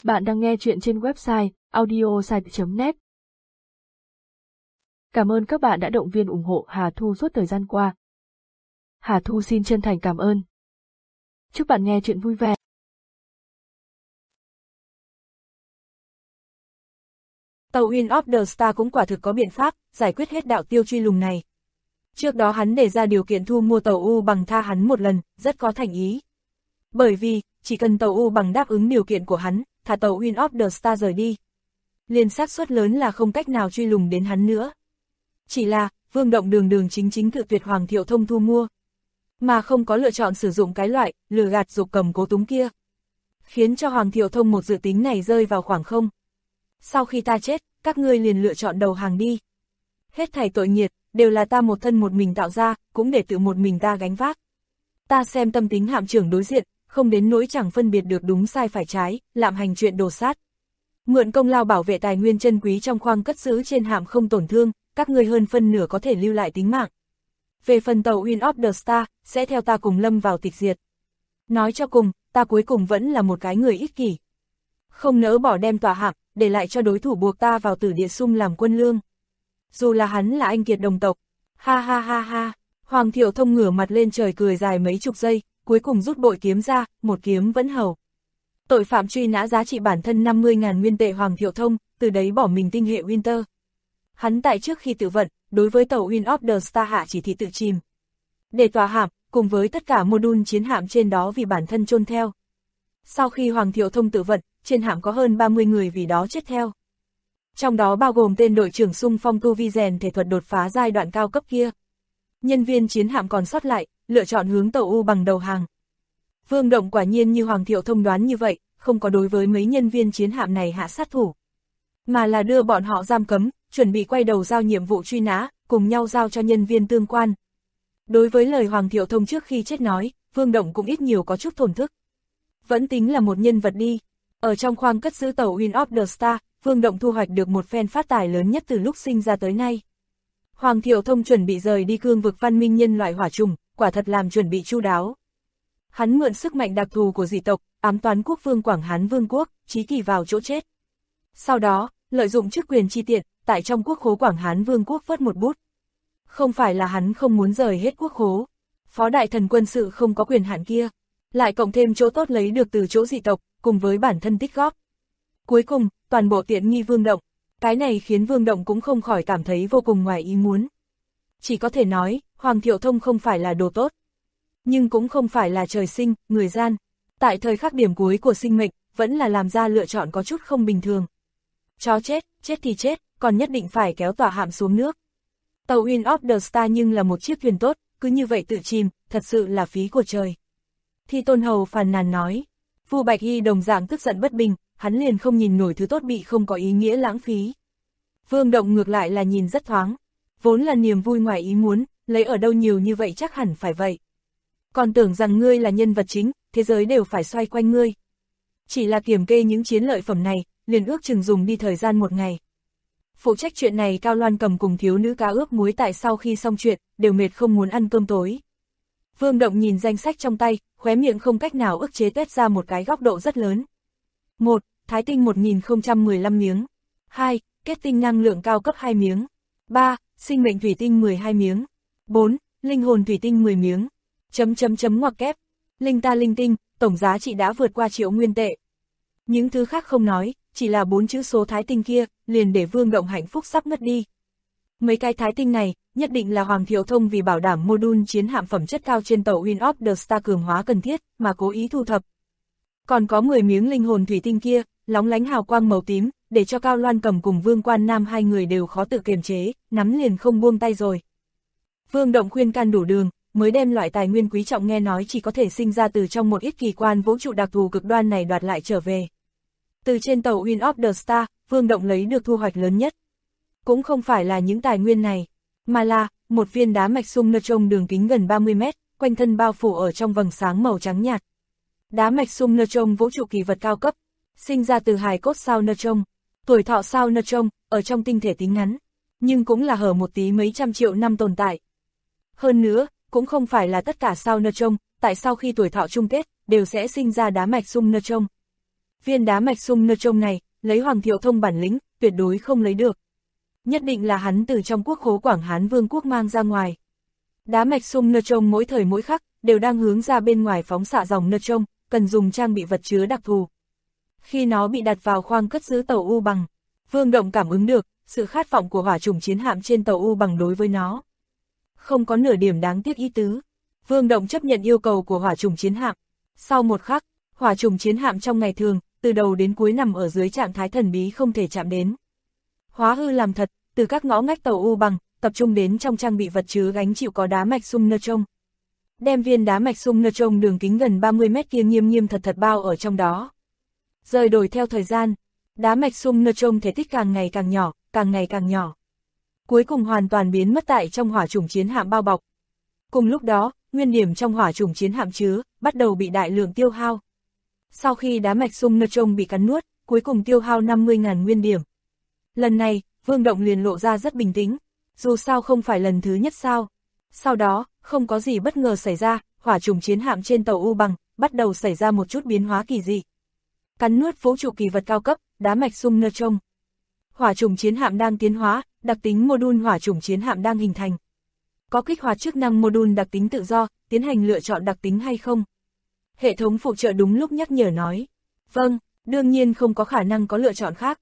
Bạn đang nghe chuyện trên website audiosite.net. Cảm ơn các bạn đã động viên ủng hộ Hà Thu suốt thời gian qua. Hà Thu xin chân thành cảm ơn. Chúc bạn nghe chuyện vui vẻ. Tàu Win of the Star cũng quả thực có biện pháp giải quyết hết đạo tiêu truy lùng này. Trước đó hắn đề ra điều kiện thu mua tàu U Bằng tha hắn một lần, rất có thành ý. Bởi vì, chỉ cần tàu U Bằng đáp ứng điều kiện của hắn, thả tàu Win of the Star rời đi, liền xác suất lớn là không cách nào truy lùng đến hắn nữa. Chỉ là, Vương Động đường chính cự tuyệt Hoàng Thiệu Thông thu mua, mà không có lựa chọn sử dụng cái loại lừa gạt dục cầm cố túng kia, khiến cho Hoàng Thiệu Thông một dự tính này rơi vào khoảng không. Sau khi ta chết, các ngươi liền lựa chọn đầu hàng đi. Hết thảy tội nghiệt, đều là ta một thân một mình tạo ra, cũng để tự một mình ta gánh vác. Ta xem tâm tính hạm trưởng đối diện, không đến nỗi chẳng phân biệt được đúng sai phải trái, lạm hành chuyện đồ sát. Mượn công lao bảo vệ tài nguyên chân quý trong khoang cất giữ trên hạm không tổn thương, các ngươi hơn phân nửa có thể lưu lại tính mạng. Về phần tàu Win of the Star, sẽ theo ta cùng lâm vào tịch diệt. Nói cho cùng, ta cuối cùng vẫn là một cái người ích kỷ. Không nỡ bỏ đem tòa hạm, để lại cho đối thủ buộc ta vào tử địa sung làm quân lương. Dù là hắn là anh kiệt đồng tộc. Ha ha ha ha, Hoàng Thiệu Thông ngửa mặt lên trời cười dài mấy chục giây, cuối cùng rút bội kiếm ra, một kiếm vẫn hầu. Tội phạm truy nã giá trị bản thân 50.000 nguyên tệ Hoàng Thiệu Thông, từ đấy bỏ mình tinh hệ Winter. Hắn tại trước khi tự vận, đối với tàu Win of the Star hạ chỉ thị tự chìm. Để tòa hạm, cùng với tất cả module chiến hạm trên đó vì bản thân chôn theo. Sau khi Hoàng Thiệu Thông tự vận, trên hạm có hơn 30 người vì đó chết theo. Trong đó bao gồm tên đội trưởng xung phong tu vi rèn thể thuật đột phá giai đoạn cao cấp kia. Nhân viên chiến hạm còn sót lại, lựa chọn hướng tàu U Bằng đầu hàng. Vương Động quả nhiên như Hoàng Thiệu Thông đoán như vậy, không có đối với mấy nhân viên chiến hạm này hạ sát thủ, mà là đưa bọn họ giam cấm, chuẩn bị quay đầu giao nhiệm vụ truy nã, cùng nhau giao cho nhân viên tương quan. Đối với lời Hoàng Thiệu Thông trước khi chết nói, Vương Động cũng ít nhiều có chút thổn thức. Vẫn tính là một nhân vật đi. Ở trong khoang cất giữ tàu Win of the Star, Vương Động thu hoạch được một phen phát tài lớn nhất từ lúc sinh ra tới nay. Hoàng Thiệu Thông chuẩn bị rời đi cương vực văn minh nhân loại hỏa trùng, quả thật làm chuẩn bị chu đáo. Hắn mượn sức mạnh đặc thù của dị tộc, ám toán quốc vương Quảng Hán Vương quốc, chí kỳ vào chỗ chết. Sau đó, lợi dụng chức quyền chi tiện, tại trong quốc khố Quảng Hán Vương quốc vớt một bút. Không phải là hắn không muốn rời hết quốc khố, phó đại thần quân sự không có quyền hạn kia, lại cộng thêm chỗ tốt lấy được từ chỗ dị tộc, cùng với bản thân tích góp. Cuối cùng, toàn bộ tiện nghi Vương Động, cái này khiến Vương Động cũng không khỏi cảm thấy vô cùng ngoài ý muốn. Chỉ có thể nói, Hoàng Thiệu Thông không phải là đồ tốt, nhưng cũng không phải là trời sinh, người gian. Tại thời khắc điểm cuối của sinh mệnh, vẫn là làm ra lựa chọn có chút không bình thường. Chó chết, chết thì chết, còn nhất định phải kéo tòa hạm xuống nước. Tàu Win of the Star nhưng là một chiếc thuyền tốt, cứ như vậy tự chìm, thật sự là phí của trời. Thi Tôn Hầu phàn nàn nói. Vu Bạch Hy đồng dạng tức giận bất bình, hắn liền không nhìn nổi thứ tốt bị không có ý nghĩa lãng phí. Vương Động ngược lại là nhìn rất thoáng, vốn là niềm vui ngoài ý muốn, lấy ở đâu nhiều như vậy chắc hẳn phải vậy. Còn tưởng rằng ngươi là nhân vật chính, thế giới đều phải xoay quanh ngươi. Chỉ là kiểm kê những chiến lợi phẩm này, liền ước chừng dùng đi thời gian một ngày. Phụ trách chuyện này Cao Loan Cầm cùng thiếu nữ cá ướp muối tại sau khi xong chuyện, đều mệt không muốn ăn cơm tối. Vương Động nhìn danh sách trong tay, khóe miệng không cách nào ức chế tuét ra một cái góc độ rất lớn. 1. Thái tinh 1015 miếng. 2. Kết tinh năng lượng cao cấp 2 miếng. 3. Sinh mệnh thủy tinh 12 miếng. 4. Linh hồn thủy tinh 10 miếng. Ngoặc kép. Linh ta linh tinh, tổng giá trị đã vượt qua triệu nguyên tệ. Những thứ khác không nói, chỉ là 4 chữ số thái tinh kia, liền để Vương Động hạnh phúc sắp ngất đi. Mấy cái thái tinh này, nhất định là Hoàng Thiệu Thông vì bảo đảm module chiến hạm phẩm chất cao trên tàu Win of the Star cường hóa cần thiết, mà cố ý thu thập. Còn có 10 miếng linh hồn thủy tinh kia, lóng lánh hào quang màu tím, để cho Cao Loan Cầm cùng Vương Quan Nam hai người đều khó tự kiềm chế, nắm liền không buông tay rồi. Vương Động khuyên can đủ đường, mới đem loại tài nguyên quý trọng nghe nói chỉ có thể sinh ra từ trong một ít kỳ quan vũ trụ đặc thù cực đoan này đoạt lại trở về. Từ trên tàu Win of the Star, Vương Động lấy được thu hoạch lớn nhất. Cũng không phải là những tài nguyên này, mà là một viên đá mạch sung neutron đường kính gần 30 mét, quanh thân bao phủ ở trong vầng sáng màu trắng nhạt. Đá mạch sung neutron vũ trụ kỳ vật cao cấp, sinh ra từ hài cốt sao neutron. Tuổi thọ sao neutron, ở trong tinh thể tính ngắn, nhưng cũng là hở một tí mấy trăm triệu năm tồn tại. Hơn nữa, cũng không phải là tất cả sao neutron, tại sau khi tuổi thọ chung kết, đều sẽ sinh ra đá mạch sung neutron. Viên đá mạch sung nơ trông này, lấy Hoàng Thiệu Thông bản lĩnh, tuyệt đối không lấy được. Nhất định là hắn từ trong quốc khố Quảng Hán Vương quốc mang ra ngoài. Đá mạch sung nơ trông mỗi thời mỗi khắc, đều đang hướng ra bên ngoài phóng xạ dòng nơ trông, cần dùng trang bị vật chứa đặc thù. Khi nó bị đặt vào khoang cất giữ tàu U Bằng, Vương Động cảm ứng được sự khát vọng của hỏa trùng chiến hạm trên tàu U Bằng đối với nó. Không có nửa điểm đáng tiếc ý tứ. Vương Động chấp nhận yêu cầu của hỏa trùng chiến hạm. Sau một khắc, hỏa trùng chiến hạm trong ngày thường, từ đầu đến cuối nằm ở dưới trạng thái thần bí không thể chạm đến. Hóa hư làm thật, từ các ngõ ngách tàu U Bằng, tập trung đến trong trang bị vật chứa gánh chịu có đá mạch sung nơ trông. Đem viên đá mạch sung nơ trông đường kính gần 30 mét kia nghiêm nghiêm thật thật bao ở trong đó. Rời đổi theo thời gian, đá mạch sung nơ trông thể tích càng ngày càng nhỏ, càng ngày càng nhỏ. Cuối cùng hoàn toàn biến mất tại trong hỏa chủng chiến hạm bao bọc. Cùng lúc đó, nguyên điểm trong hỏa chủng chiến hạm chứa, bắt đầu bị đại lượng tiêu hao. Sau khi đá mạch sung nơ trông bị cắn nuốt, cuối cùng tiêu hao 50.000 nguyên điểm. Lần này, Vương Động liền lộ ra rất bình tĩnh, dù sao không phải lần thứ nhất sao. Sau đó, không có gì bất ngờ xảy ra, hỏa chủng chiến hạm trên tàu U Bằng, bắt đầu xảy ra một chút biến hóa kỳ dị. Cắn nuốt vũ trụ kỳ vật cao cấp, đá mạch sung nơ trông. Hỏa chủng chiến hạm đang tiến hóa, đặc tính module hỏa chủng chiến hạm đang hình thành. Có kích hoạt chức năng module đặc tính tự do, tiến hành lựa chọn đặc tính hay không? Hệ thống phụ trợ đúng lúc nhắc nhở nói. Vâng, đương nhiên không có khả năng có lựa chọn khác.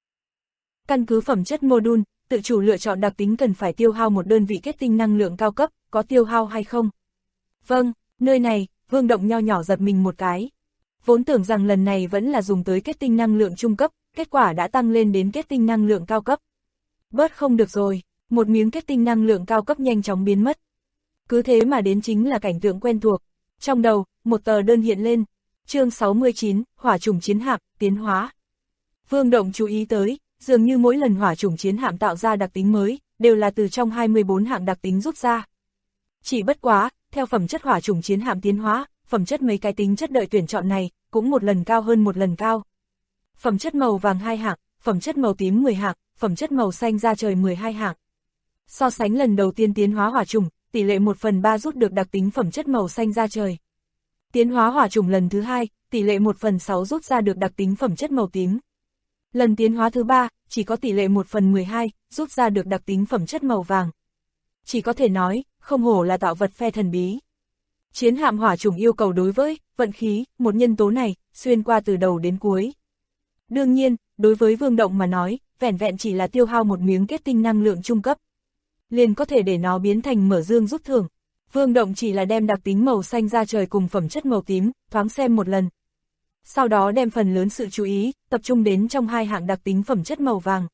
Căn cứ phẩm chất module, tự chủ lựa chọn đặc tính cần phải tiêu hao một đơn vị kết tinh năng lượng cao cấp, có tiêu hao hay không? Vâng, nơi này, Vương Động nho nhỏ giật mình một cái. Vốn tưởng rằng lần này vẫn là dùng tới kết tinh năng lượng trung cấp, kết quả đã tăng lên đến kết tinh năng lượng cao cấp. Bớt không được rồi, một miếng kết tinh năng lượng cao cấp nhanh chóng biến mất. Cứ thế mà đến chính là cảnh tượng quen thuộc. Trong đầu, một tờ đơn hiện lên. Chương 69, hỏa chủng chiến hạm, tiến hóa. Vương Động chú ý tới, dường như mỗi lần hỏa chủng chiến hạm tạo ra đặc tính mới, đều là từ trong 24 hạng đặc tính rút ra. Chỉ bất quá, theo phẩm chất hỏa chủng chiến hạm tiến hóa, phẩm chất mấy cái tính chất đợi tuyển chọn này, cũng một lần cao hơn một lần cao. Phẩm chất màu vàng 2 hạng, phẩm chất màu tím 10 hạng, phẩm chất màu xanh da trời 12 hạng. So sánh lần đầu tiên tiến hóa hỏa chủng, tỷ lệ 1/3 rút được đặc tính phẩm chất màu xanh da trời. Tiến hóa hỏa chủng lần thứ 2, tỷ lệ 1/6 rút ra được đặc tính phẩm chất màu tím. Lần tiến hóa thứ 3, chỉ có tỷ lệ 1/12, rút ra được đặc tính phẩm chất màu vàng. Chỉ có thể nói, không hổ là tạo vật phe thần bí. Chiến hạm hỏa chủng yêu cầu đối với vận khí, một nhân tố này, xuyên qua từ đầu đến cuối. Đương nhiên, đối với Vương Động mà nói, vẻn vẹn chỉ là tiêu hao một miếng kết tinh năng lượng trung cấp. Liền có thể để nó biến thành mở dương rút thưởng. Vương Động chỉ là đem đặc tính màu xanh da trời cùng phẩm chất màu tím, thoáng xem một lần. Sau đó đem phần lớn sự chú ý, tập trung đến trong 2 hạng đặc tính phẩm chất màu vàng.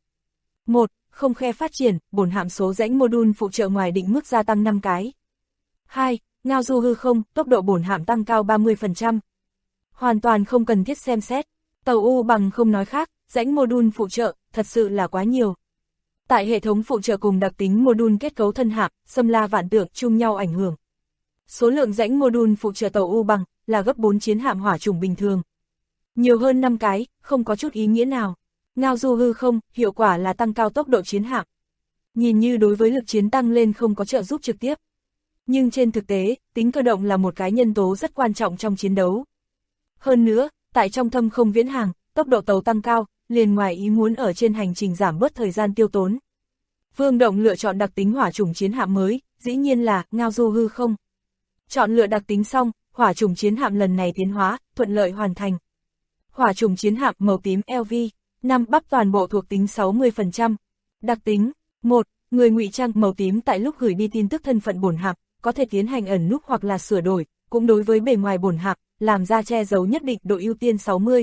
1. Không khe phát triển, bổn hạm số rãnh module phụ trợ ngoài định mức gia tăng 5 cái. 2. Ngao du hư không, tốc độ bổn hạm tăng cao 30%. Hoàn toàn không cần thiết xem xét. Tàu U Bằng không nói khác, rãnh module phụ trợ, thật sự là quá nhiều. Tại hệ thống phụ trợ cùng đặc tính module kết cấu thân hạm, xâm la vạn tượng chung nhau ảnh hưởng. Số lượng rãnh module phụ trợ tàu U Bằng là gấp 4 chiến hạm hỏa chủng bình thường. Nhiều hơn 5 cái, không có chút ý nghĩa nào. Ngao du hư không, hiệu quả là tăng cao tốc độ chiến hạm. Nhìn như đối với lực chiến tăng lên không có trợ giúp trực tiếp. Nhưng trên thực tế, tính cơ động là một cái nhân tố rất quan trọng trong chiến đấu. Hơn nữa, tại trong thâm không viễn hàng, tốc độ tàu tăng cao, liền ngoài ý muốn ở trên hành trình giảm bớt thời gian tiêu tốn. Vương Động lựa chọn đặc tính hỏa chủng chiến hạm mới, dĩ nhiên là ngao du hư không. Chọn lựa đặc tính xong, hỏa chủng chiến hạm lần này tiến hóa, thuận lợi hoàn thành. Hỏa chủng chiến hạm màu tím LV, 5 bắp toàn bộ thuộc tính 60%. Đặc tính 1. Người ngụy trang màu tím tại lúc gửi đi tin tức thân phận bổn hạm, có thể tiến hành ẩn núp hoặc là sửa đổi, cũng đối với bề ngoài bổn hạm, làm ra che giấu nhất định độ ưu tiên 60.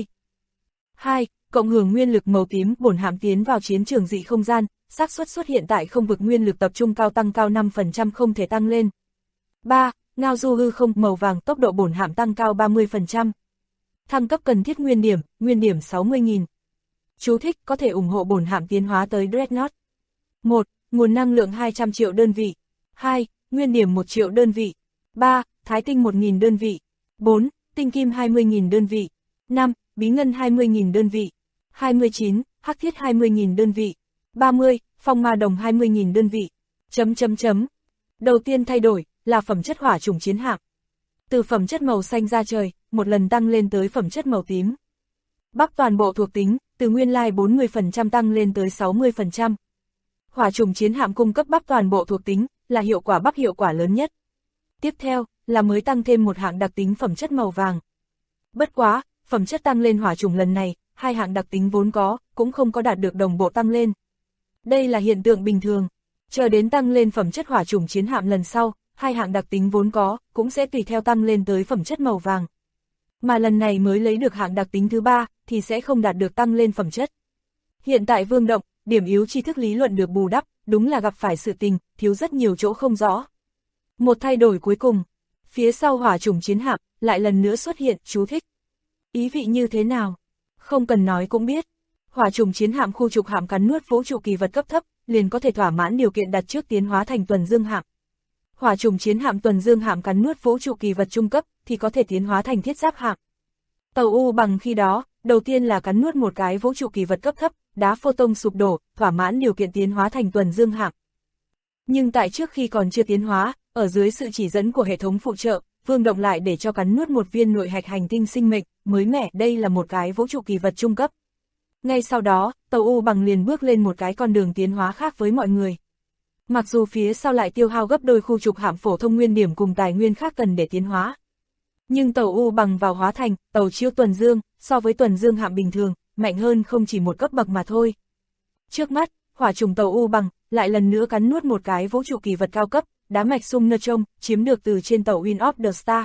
2. Cộng hưởng nguyên lực màu tím bổn hạm tiến vào chiến trường dị không gian, xác suất xuất hiện tại không vực nguyên lực tập trung cao tăng cao 5% không thể tăng lên. 3. Ngao du hư không màu vàng tốc độ bổn hạm tăng cao 30%. Thăng cấp cần thiết nguyên điểm 60.000. Chú thích có thể ủng hộ bổn hạm tiến hóa tới Dreadnought. 1. Nguồn năng lượng 200 triệu đơn vị. 2. Nguyên điểm 1 triệu đơn vị. 3. Thái tinh 1.000 đơn vị. 4. Tinh kim 20.000 đơn vị. 5. Bí ngân 20.000 đơn vị. 29. Hắc thiết 20.000 đơn vị. 30. Phong ma đồng 20.000 đơn vị. Đầu tiên thay đổi là phẩm chất hỏa chủng chiến hạm. Từ phẩm chất màu xanh da trời, một lần tăng lên tới phẩm chất màu tím. bắp toàn bộ thuộc tính, từ nguyên lai 40% tăng lên tới 60%. Hỏa trùng chiến hạm cung cấp bắp toàn bộ thuộc tính, là hiệu quả bắp hiệu quả lớn nhất. Tiếp theo, là mới tăng thêm một hạng đặc tính phẩm chất màu vàng. Bất quá, phẩm chất tăng lên hỏa trùng lần này, hai hạng đặc tính vốn có, cũng không có đạt được đồng bộ tăng lên. Đây là hiện tượng bình thường. Chờ đến tăng lên phẩm chất hỏa trùng chiến hạm lần sau, hai hạng đặc tính vốn có, cũng sẽ tùy theo tăng lên tới phẩm chất màu vàng. Mà lần này mới lấy được hạng đặc tính thứ ba, thì sẽ không đạt được tăng lên phẩm chất. Hiện tại Vương Động, điểm yếu tri thức lý luận được bù đắp, đúng là gặp phải sự tình, thiếu rất nhiều chỗ không rõ. Một thay đổi cuối cùng, phía sau hỏa trùng chiến hạm, lại lần nữa xuất hiện, chú thích. Ý vị như thế nào? Không cần nói cũng biết. Hỏa trùng chiến hạm khu trục hạm cắn nuốt vũ trụ kỳ vật cấp thấp, liền có thể thỏa mãn điều kiện đặt trước tiến hóa thành tuần dương hạm. Hỏa trùng chiến hạm tuần dương hạm cắn nuốt vũ trụ kỳ vật trung cấp, thì có thể tiến hóa thành thiết giáp hạm. Tàu U Bằng khi đó, đầu tiên là cắn nuốt một cái vũ trụ kỳ vật cấp thấp, đá photon sụp đổ, thỏa mãn điều kiện tiến hóa thành tuần dương hạm. Nhưng tại trước khi còn chưa tiến hóa, ở dưới sự chỉ dẫn của hệ thống phụ trợ, Vương Động lại để cho cắn nuốt một viên nội hạch hành tinh sinh mệnh, mới mẻ, đây là một cái vũ trụ kỳ vật trung cấp. Ngay sau đó, tàu U Bằng liền bước lên một cái con đường tiến hóa khác với mọi người. Mặc dù phía sau lại tiêu hao gấp đôi khu trục hạm phổ thông nguyên điểm cùng tài nguyên khác cần để tiến hóa. Nhưng tàu U Bằng vào hóa thành, tàu chiêu tuần dương, so với tuần dương hạm bình thường, mạnh hơn không chỉ một cấp bậc mà thôi. Trước mắt, hỏa trùng tàu U Bằng, lại lần nữa cắn nuốt một cái vũ trụ kỳ vật cao cấp, đá mạch sung neutron, chiếm được từ trên tàu Win of the Star.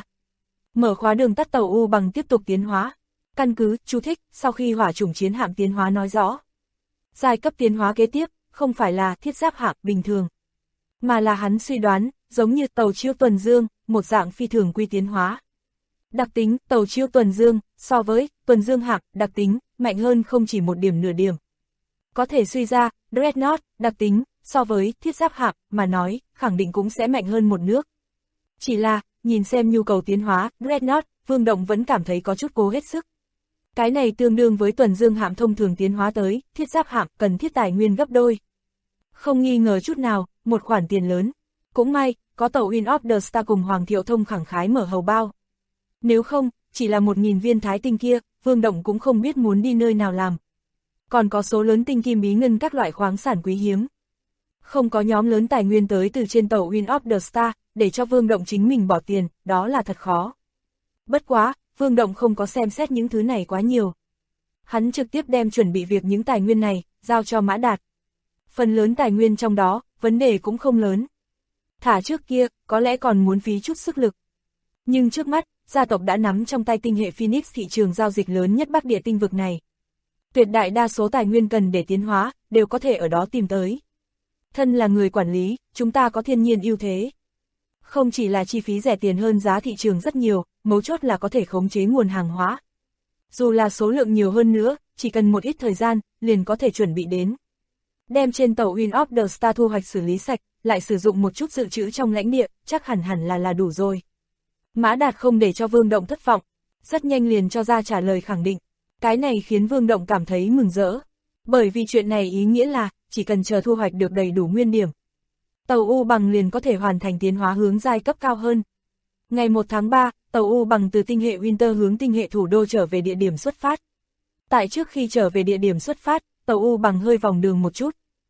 Mở khóa đường tắt tàu U Bằng tiếp tục tiến hóa. Căn cứ, chú thích, sau khi hỏa trùng chiến hạm tiến hóa nói rõ. Giai cấp tiến hóa kế tiếp, không phải là thiết giáp hạm bình thường, mà là hắn suy đoán, giống như tàu chiêu tuần dương, một dạng phi thường quy tiến hóa. Đặc tính, tàu chiêu tuần dương, so với tuần dương hạm, đặc tính, mạnh hơn không chỉ một điểm nửa điểm. Có thể suy ra, Dreadnought, đặc tính, so với thiết giáp hạm, mà nói, khẳng định cũng sẽ mạnh hơn một nước. Chỉ là, nhìn xem nhu cầu tiến hóa, Dreadnought, Vương Động vẫn cảm thấy có chút cố hết sức. Cái này tương đương với tuần dương hạm thông thường tiến hóa tới, thiết giáp hạm cần thiết tài nguyên gấp đôi. Không nghi ngờ chút nào, một khoản tiền lớn. Cũng may, có tàu Win of the Star cùng Hoàng Thiệu Thông khẳng khái mở hầu bao. Nếu không, chỉ là 1.000 viên thái tinh kia, Vương Động cũng không biết muốn đi nơi nào làm. Còn có số lớn tinh kim bí ngân các loại khoáng sản quý hiếm. Không có nhóm lớn tài nguyên tới từ trên tàu Win of the Star, để cho Vương Động chính mình bỏ tiền, đó là thật khó. Bất quá, Vương Động không có xem xét những thứ này quá nhiều. Hắn trực tiếp đem chuẩn bị việc những tài nguyên này, giao cho Mã Đạt. Phần lớn tài nguyên trong đó, vấn đề cũng không lớn. Thả trước kia, có lẽ còn muốn phí chút sức lực. Nhưng trước mắt, gia tộc đã nắm trong tay tinh hệ Phoenix thị trường giao dịch lớn nhất Bắc Địa tinh vực này. Tuyệt đại đa số tài nguyên cần để tiến hóa, đều có thể ở đó tìm tới. Thân là người quản lý, chúng ta có thiên nhiên ưu thế. Không chỉ là chi phí rẻ tiền hơn giá thị trường rất nhiều, mấu chốt là có thể khống chế nguồn hàng hóa. Dù là số lượng nhiều hơn nữa, chỉ cần một ít thời gian, liền có thể chuẩn bị đến. Đem trên tàu Win of the Star thu hoạch xử lý sạch, lại sử dụng một chút dự trữ trong lãnh địa, chắc hẳn là đủ rồi. Mã Đạt không để cho Vương Động thất vọng, rất nhanh liền cho ra trả lời khẳng định. Cái này khiến Vương Động cảm thấy mừng rỡ. Bởi vì chuyện này ý nghĩa là, chỉ cần chờ thu hoạch được đầy đủ nguyên điểm. Tàu U Bằng liền có thể hoàn thành tiến hóa hướng giai cấp cao hơn. Ngày 1 tháng 3, tàu U Bằng từ tinh hệ Winter hướng tinh hệ thủ đô trở về địa điểm xuất phát. Tại trước khi trở về địa điểm xuất phát, tàu U Bằng hơi vòng đường một chút.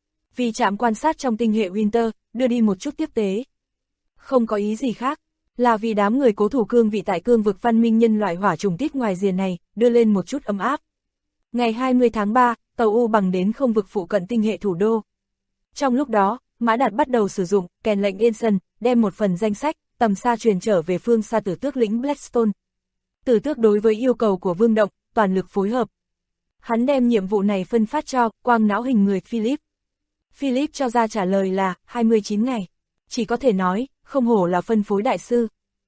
Vì trạm quan sát trong tinh hệ Winter, đưa đi một chút tiếp tế. Không có ý gì khác, là vì đám người cố thủ cương vị tại cương vực văn minh nhân loại hỏa trùng tít ngoài rìa này, đưa lên một chút ấm áp. Ngày 20 tháng 3, tàu U Bằng đến không vực phụ cận tinh hệ thủ đô. Trong lúc đó, Mã Đạt bắt đầu sử dụng kèn lệnh Ensign, đem một phần danh sách, tầm xa truyền trở về phương xa Tử Tước lĩnh Blackstone. Tử Tước đối với yêu cầu của Vương Động, toàn lực phối hợp. Hắn đem nhiệm vụ này phân phát cho quang não hình người Philip. Philip cho ra trả lời là 29 ngày. Chỉ có thể nói, không hổ là phân phối đại sư.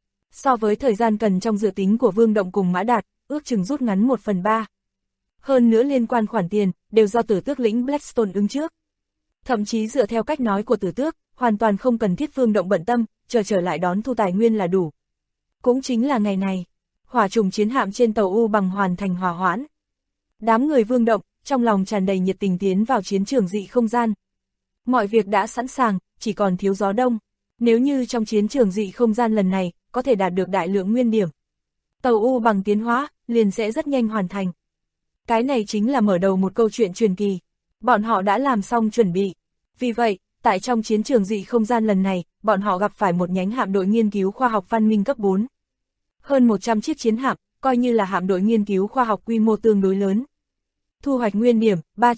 So với thời gian cần trong dự tính của Vương Động cùng Mã Đạt, ước chừng rút ngắn 1/3. Hơn nữa liên quan khoản tiền, đều do Tử Tước lĩnh Blackstone ứng trước. Thậm chí dựa theo cách nói của Tử Tước, hoàn toàn không cần thiết Vương Động bận tâm, trở lại đón thu tài nguyên là đủ. Cũng chính là ngày này, hỏa trùng chiến hạm trên tàu U Bằng hoàn thành hòa hoãn. Đám người Vương Động, trong lòng tràn đầy nhiệt tình tiến vào chiến trường dị không gian. Mọi việc đã sẵn sàng, chỉ còn thiếu gió đông. Nếu như trong chiến trường dị không gian lần này, có thể đạt được đại lượng nguyên điểm, tàu U Bằng tiến hóa, liền sẽ rất nhanh hoàn thành. Cái này chính là mở đầu một câu chuyện truyền kỳ. Bọn họ đã làm xong chuẩn bị. Vì vậy, tại trong chiến trường dị không gian lần này, bọn họ gặp phải một nhánh hạm đội nghiên cứu khoa học văn minh cấp 4. Hơn 100 chiếc chiến hạm, coi như là hạm đội nghiên cứu khoa học quy mô tương đối lớn. Thu hoạch nguyên điểm,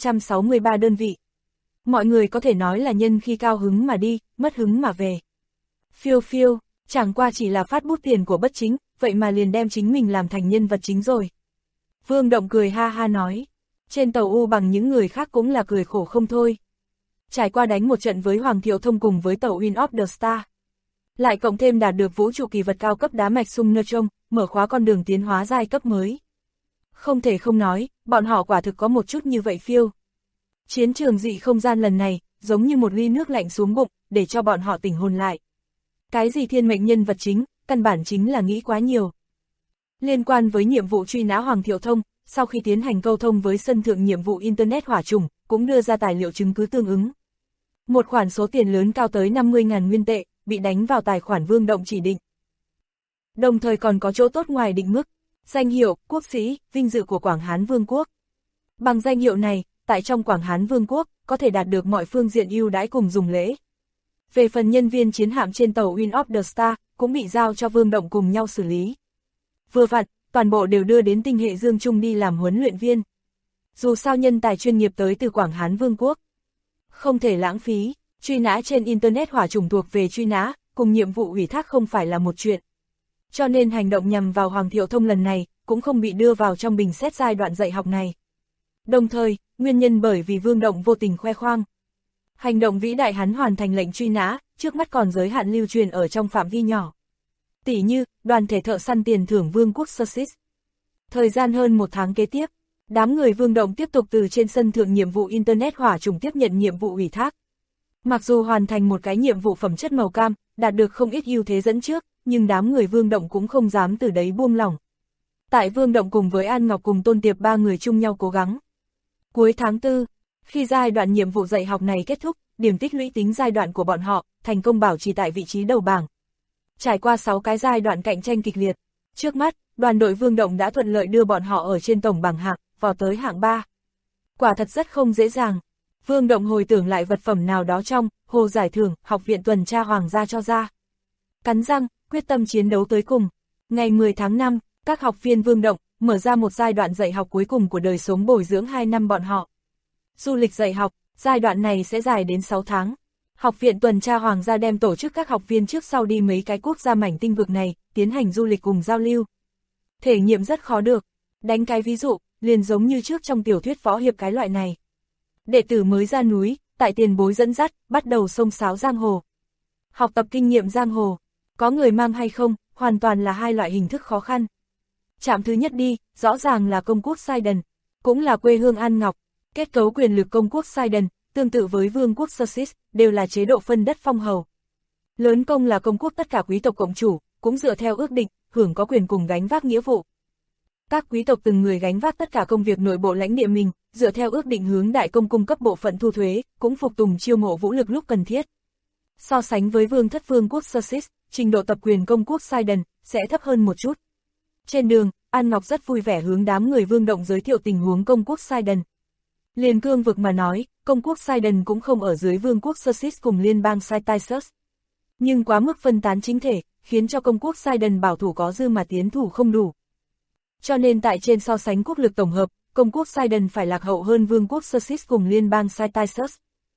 363 đơn vị. Mọi người có thể nói là nhân khi cao hứng mà đi, mất hứng mà về. Phiêu phiêu, chẳng qua chỉ là phát bút tiền của bất chính, vậy mà liền đem chính mình làm thành nhân vật chính rồi. Vương Động cười ha ha nói. Trên tàu U bằng những người khác cũng là cười khổ không thôi. Trải qua đánh một trận với Hoàng Thiệu Thông cùng với tàu Win of the Star. Lại cộng thêm đạt được vũ trụ kỳ vật cao cấp đá mạch sung neutron, mở khóa con đường tiến hóa giai cấp mới. Không thể không nói, bọn họ quả thực có một chút như vậy phiêu. Chiến trường dị không gian lần này, giống như một ly nước lạnh xuống bụng, để cho bọn họ tỉnh hồn lại. Cái gì thiên mệnh nhân vật chính, căn bản chính là nghĩ quá nhiều. Liên quan với nhiệm vụ truy nã Hoàng Thiệu Thông, sau khi tiến hành câu thông với sân thượng nhiệm vụ Internet hỏa trùng, cũng đưa ra tài liệu chứng cứ tương ứng. Một khoản số tiền lớn cao tới 50.000 nguyên tệ, bị đánh vào tài khoản Vương Động chỉ định. Đồng thời còn có chỗ tốt ngoài định mức, danh hiệu, quốc sĩ, vinh dự của Quảng Hán Vương quốc. Bằng danh hiệu này, tại trong Quảng Hán Vương quốc, có thể đạt được mọi phương diện ưu đãi cùng dùng lễ. Về phần nhân viên chiến hạm trên tàu Win of the Star, cũng bị giao cho Vương Động cùng nhau xử lý. Vừa vặn, toàn bộ đều đưa đến tinh hệ Dương Trung đi làm huấn luyện viên. Dù sao nhân tài chuyên nghiệp tới từ Quảng Hán Vương quốc. Không thể lãng phí, truy nã trên Internet hỏa trùng thuộc về truy nã, cùng nhiệm vụ ủy thác không phải là một chuyện. Cho nên hành động nhằm vào Hoàng Thiệu Thông lần này, cũng không bị đưa vào trong bình xét giai đoạn dạy học này. Đồng thời, nguyên nhân bởi vì Vương Động vô tình khoe khoang. Hành động vĩ đại hắn hoàn thành lệnh truy nã, trước mắt còn giới hạn lưu truyền ở trong phạm vi nhỏ. Tỷ như, đoàn thể thợ săn tiền thưởng Vương quốc Sussex. Thời gian hơn 1 tháng kế tiếp, đám người Vương Động tiếp tục từ trên sân thượng nhiệm vụ Internet hỏa trùng tiếp nhận nhiệm vụ ủy thác. Mặc dù hoàn thành một cái nhiệm vụ phẩm chất màu cam, đạt được không ít ưu thế dẫn trước, nhưng đám người Vương Động cũng không dám từ đấy buông lỏng. Tại Vương Động cùng với An Ngọc cùng Tôn Tiệp 3 người chung nhau cố gắng. Cuối tháng 4, khi giai đoạn nhiệm vụ dạy học này kết thúc, điểm tích lũy tính giai đoạn của bọn họ, thành công bảo trì tại vị trí đầu bảng. Trải qua 6 cái giai đoạn cạnh tranh kịch liệt, trước mắt, đoàn đội Vương Động đã thuận lợi đưa bọn họ ở trên tổng bảng hạng, vào tới hạng 3. Quả thật rất không dễ dàng. Vương Động hồi tưởng lại vật phẩm nào đó trong hồ giải thưởng Học viện tuần tra Hoàng gia cho ra. Cắn răng, quyết tâm chiến đấu tới cùng. Ngày 10 tháng 5, các học viên Vương Động mở ra một giai đoạn dạy học cuối cùng của đời sống bồi dưỡng 2 năm bọn họ. Du lịch dạy học, giai đoạn này sẽ dài đến 6 tháng. Học viện tuần tra Hoàng gia đem tổ chức các học viên trước sau đi mấy cái quốc gia mảnh tinh vực này, tiến hành du lịch cùng giao lưu. Thể nghiệm rất khó được. Đánh cái ví dụ, liền giống như trước trong tiểu thuyết võ hiệp cái loại này. Đệ tử mới ra núi, tại tiền bối dẫn dắt, bắt đầu xông xáo giang hồ. Học tập kinh nghiệm giang hồ, có người mang hay không, hoàn toàn là hai loại hình thức khó khăn. Trạm thứ nhất đi, rõ ràng là công quốc Sidon, cũng là quê hương An Ngọc. Kết cấu quyền lực công quốc Sidon, tương tự với vương quốc Sussex, đều là chế độ phân đất phong hầu. Lớn công là công quốc tất cả quý tộc cộng chủ, cũng dựa theo ước định, hưởng có quyền cùng gánh vác nghĩa vụ. Các quý tộc từng người gánh vác tất cả công việc nội bộ lãnh địa mình, dựa theo ước định hướng đại công cung cấp bộ phận thu thuế, cũng phục tùng chiêu mộ vũ lực lúc cần thiết. So sánh với vương thất vương quốc Sussex, trình độ tập quyền công quốc Sidon sẽ thấp hơn một chút. Trên đường, An Ngọc rất vui vẻ hướng đám người Vương Động giới thiệu tình huống công quốc Sidon. Liền cương vực mà nói, công quốc Sidon cũng không ở dưới vương quốc Sussex cùng liên bang Cytisus. Nhưng quá mức phân tán chính thể, khiến cho công quốc Sidon bảo thủ có dư mà tiến thủ không đủ. Cho nên tại trên so sánh quốc lực tổng hợp, công quốc Sidon phải lạc hậu hơn vương quốc Sussex cùng liên bang Cytisus.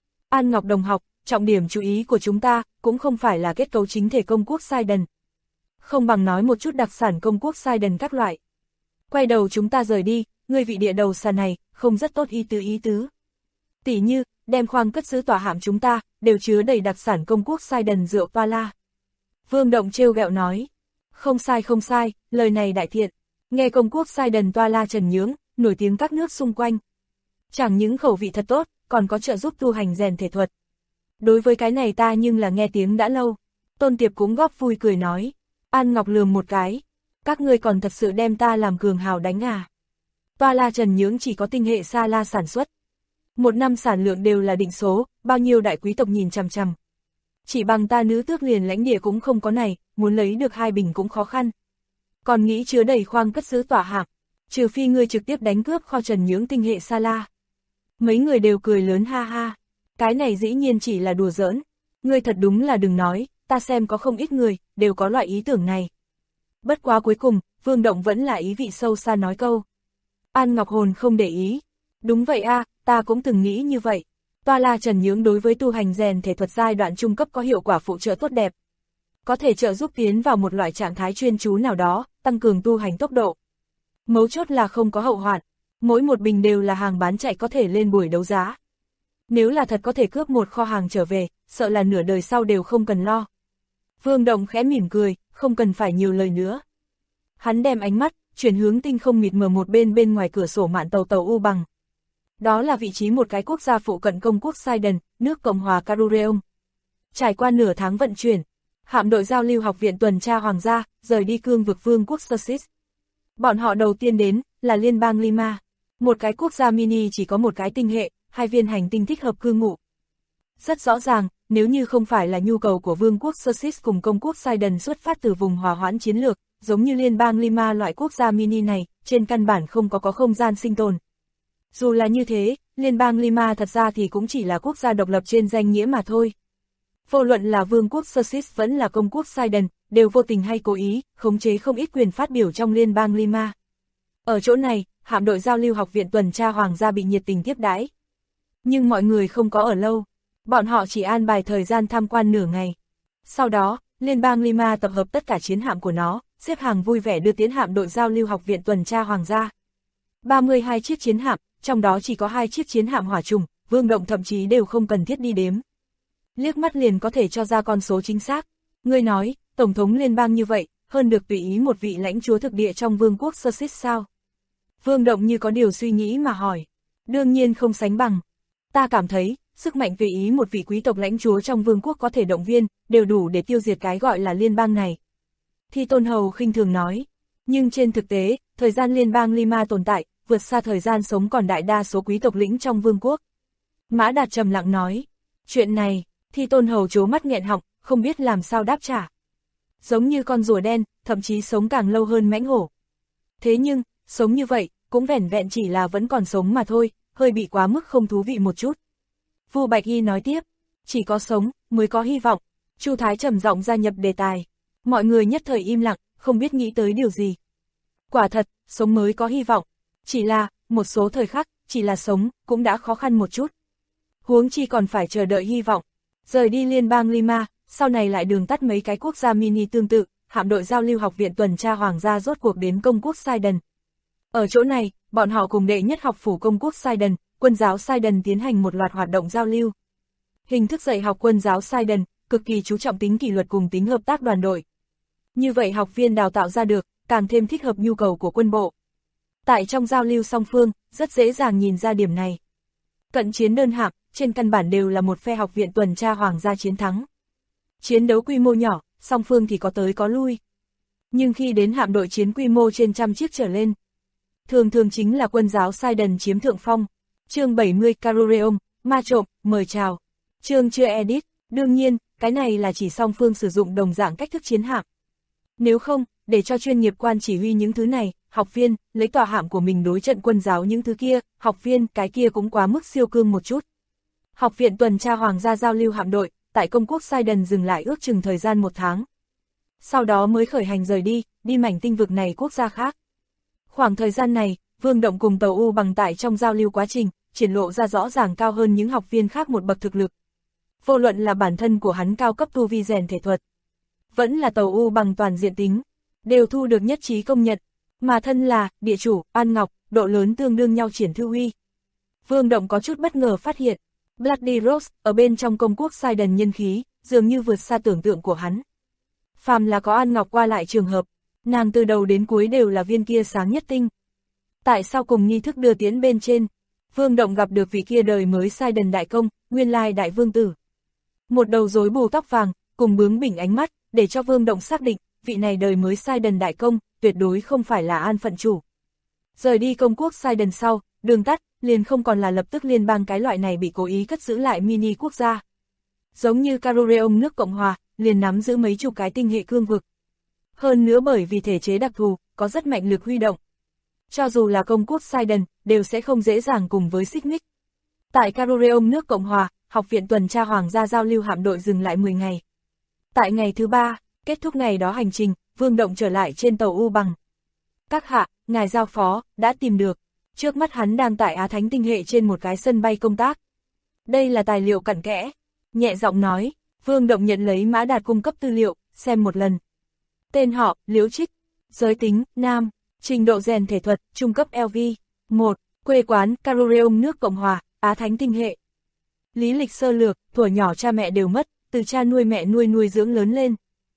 An Ngọc đồng học, trọng điểm chú ý của chúng ta cũng không phải là kết cấu chính thể công quốc Sidon. Không bằng nói một chút đặc sản công quốc Sidon các loại. Quay đầu chúng ta rời đi, người vị địa đầu xa này, không rất tốt ý tứ. Tỉ như, đem khoang cất giữ tòa hạm chúng ta, đều chứa đầy đặc sản công quốc Sidon rượu toa la. Vương Động trêu ghẹo nói. Không sai, lời này đại thiện. Nghe công quốc Sidon toa la trần nhưỡng, nổi tiếng các nước xung quanh. Chẳng những khẩu vị thật tốt, còn có trợ giúp tu hành rèn thể thuật. Đối với cái này ta nhưng là nghe tiếng đã lâu. Tôn Tiệp cũng góp vui cười nói. An Ngọc lườm một cái. Các ngươi còn thật sự đem ta làm cường hào đánh à? Toa la trần nhưỡng chỉ có tinh hệ Sa La sản xuất. Một năm sản lượng đều là định số, bao nhiêu đại quý tộc nhìn chằm chằm. Chỉ bằng ta nữ tước liền lãnh địa cũng không có này, muốn lấy được 2 bình cũng khó khăn. Còn nghĩ chứa đầy khoang cất giữ tỏa hạm. Trừ phi ngươi trực tiếp đánh cướp kho Trần Nhưỡng tinh hệ Sa La. Mấy người đều cười lớn ha ha. Cái này dĩ nhiên chỉ là đùa giỡn. Ngươi thật đúng là đừng nói, ta xem có không ít người, đều có loại ý tưởng này. Bất quá cuối cùng, Vương Động vẫn là ý vị sâu xa nói câu. An Ngọc Hồn không để ý. Đúng vậy a, ta cũng từng nghĩ như vậy. Toa La Trần Nhưỡng đối với tu hành rèn thể thuật giai đoạn trung cấp có hiệu quả phụ trợ tốt đẹp. Có thể trợ giúp tiến vào một loại trạng thái chuyên chú nào đó, tăng cường tu hành tốc độ. Mấu chốt là không có hậu hoạn, mỗi một bình đều là hàng bán chạy có thể lên buổi đấu giá. Nếu là thật có thể cướp một kho hàng trở về, sợ là nửa đời sau đều không cần lo. Vương Động khẽ mỉm cười, không cần phải nhiều lời nữa. Hắn đem ánh mắt, chuyển hướng tinh không mịt mờ một bên ngoài cửa sổ mạn tàu U Bằng. Đó là vị trí một cái quốc gia phụ cận công quốc Sidon, nước Cộng hòa Carureum. Trải qua nửa tháng vận chuyển, hạm đội giao lưu học viện tuần tra hoàng gia, rời đi cương vực vương quốc Sussex. Bọn họ đầu tiên đến, là liên bang Lima. Một cái quốc gia mini chỉ có một cái tinh hệ, 2 viên hành tinh thích hợp cư ngụ. Rất rõ ràng, nếu như không phải là nhu cầu của vương quốc Sussex cùng công quốc Sidon xuất phát từ vùng hòa hoãn chiến lược, giống như liên bang Lima loại quốc gia mini này, trên căn bản không có không gian sinh tồn. Dù là như thế, liên bang Lima thật ra thì cũng chỉ là quốc gia độc lập trên danh nghĩa mà thôi. Vô luận là vương quốc Sussex vẫn là công quốc Sidon, đều vô tình hay cố ý, khống chế không ít quyền phát biểu trong liên bang Lima. Ở chỗ này, hạm đội giao lưu học viện tuần tra hoàng gia bị nhiệt tình tiếp đãi. Nhưng mọi người không có ở lâu, bọn họ chỉ an bài thời gian tham quan nửa ngày. Sau đó, liên bang Lima tập hợp tất cả chiến hạm của nó, xếp hàng vui vẻ đưa tiến hạm đội giao lưu học viện tuần tra hoàng gia. 32 chiếc chiến hạm, trong đó chỉ có 2 chiếc chiến hạm hỏa trùng, Vương Động thậm chí đều không cần thiết đi đếm. Liếc mắt liền có thể cho ra con số chính xác. Ngươi nói, tổng thống liên bang như vậy, hơn được tùy ý một vị lãnh chúa thực địa trong vương quốc Sussex sao? Vương Động như có điều suy nghĩ mà hỏi. Đương nhiên không sánh bằng. Ta cảm thấy, sức mạnh tùy ý một vị quý tộc lãnh chúa trong vương quốc có thể động viên, đều đủ để tiêu diệt cái gọi là liên bang này. Thi Tôn Hầu khinh thường nói. Nhưng trên thực tế, thời gian liên bang Lima tồn tại, vượt xa thời gian sống còn đại đa số quý tộc lĩnh trong vương quốc. Mã Đạt trầm lặng nói. Chuyện này, Thi Tôn Hầu trố mắt nghẹn họng, không biết làm sao đáp trả. Giống như con rùa đen, thậm chí sống càng lâu hơn mãnh hổ. Thế nhưng, sống như vậy, cũng vẻn vẹn chỉ là vẫn còn sống mà thôi, hơi bị quá mức không thú vị một chút. Vu Bạch Hy nói tiếp, chỉ có sống, mới có hy vọng. Chu Thái trầm giọng gia nhập đề tài. Mọi người nhất thời im lặng, không biết nghĩ tới điều gì. Quả thật, sống mới có hy vọng. Chỉ là, một số thời khắc, chỉ là sống, cũng đã khó khăn một chút. Huống chi còn phải chờ đợi hy vọng. Rời đi liên bang Lima, sau này lại đường tắt mấy cái quốc gia mini tương tự, hạm đội giao lưu học viện tuần tra hoàng gia rốt cuộc đến công quốc Sidon. Ở chỗ này, bọn họ cùng đệ nhất học phủ công quốc Sidon, quân giáo Sidon tiến hành một loạt hoạt động giao lưu. Hình thức dạy học quân giáo Sidon, cực kỳ chú trọng tính kỷ luật cùng tính hợp tác đoàn đội. Như vậy học viên đào tạo ra được, càng thêm thích hợp nhu cầu của quân bộ. Tại trong giao lưu song phương, rất dễ dàng nhìn ra điểm này. Cận chiến đơn hạm, trên căn bản đều là một phe học viện tuần tra hoàng gia chiến thắng. Chiến đấu quy mô nhỏ, song phương thì có tới có lui. Nhưng khi đến hạm đội chiến quy mô trên trăm chiếc trở lên, thường thường chính là quân giáo Sidon chiếm thượng phong. Chương 70 Carureum, ma trộm, mời chào. Chương chưa edit, đương nhiên, cái này là chỉ song phương sử dụng đồng dạng cách thức chiến hạm. Nếu không, để cho chuyên nghiệp quan chỉ huy những thứ này, học viên, lấy tòa hạm của mình đối trận quân giáo những thứ kia, học viên, cái kia cũng quá mức siêu cương một chút. Học viện tuần tra hoàng gia giao lưu hạm đội, tại công quốc Sidon dừng lại ước chừng thời gian 1 tháng. Sau đó mới khởi hành rời đi mảnh tinh vực này quốc gia khác. Khoảng thời gian này, Vương Động cùng tàu U Bằng tại trong giao lưu quá trình, triển lộ ra rõ ràng cao hơn những học viên khác một bậc thực lực. Vô luận là bản thân của hắn cao cấp tu vi rèn thể thuật, vẫn là tàu U Bằng toàn diện tính, đều thu được nhất trí công nhận, mà thân là địa chủ An Ngọc, độ lớn tương đương nhau triển thư uy. Vương Động có chút bất ngờ phát hiện, Bloody Rose ở bên trong công quốc Sidon nhân khí, dường như vượt xa tưởng tượng của hắn. Phàm là có An Ngọc qua lại trường hợp, nàng từ đầu đến cuối đều là viên kia sáng nhất tinh. Tại sao cùng nghi thức đưa tiễn bên trên, Vương Động gặp được vị kia đời mới Sidon đại công, nguyên lai đại vương tử. Một đầu rối bù tóc vàng, cùng bướng bỉnh ánh mắt, để cho Vương Động xác định, vị này đời mới Sidon đại công, tuyệt đối không phải là an phận chủ. Rời đi công quốc Sidon sau, đường tắt, liền không còn là lập tức liên bang cái loại này bị cố ý cất giữ lại mini quốc gia. Giống như Carureum nước Cộng Hòa, liền nắm giữ mấy chục cái tinh hệ cương vực. Hơn nữa bởi vì thể chế đặc thù, có rất mạnh lực huy động. Cho dù là công quốc Sidon, đều sẽ không dễ dàng cùng với xích mích. Tại Carureum nước Cộng hòa, học viện tuần tra hoàng gia giao lưu hạm đội dừng lại 10 ngày. Tại ngày thứ 3, kết thúc ngày đó hành trình, Vương Động trở lại trên tàu U Bằng. Các hạ, ngài giao phó, đã tìm được. Trước mắt hắn đang tại Á Thánh tinh hệ trên một cái sân bay công tác. Đây là tài liệu cặn kẽ. Nhẹ giọng nói, Vương Động nhận lấy Mã Đạt cung cấp tư liệu, xem một lần. Tên họ, Liễu Trích. Giới tính, nam. Trình độ rèn thể thuật, trung cấp LV. 1. Quê quán, Carureum nước Cộng hòa, Á Thánh tinh hệ. Lý lịch sơ lược, thuở nhỏ cha mẹ đều mất, từ cha nuôi mẹ nuôi dưỡng lớn lên.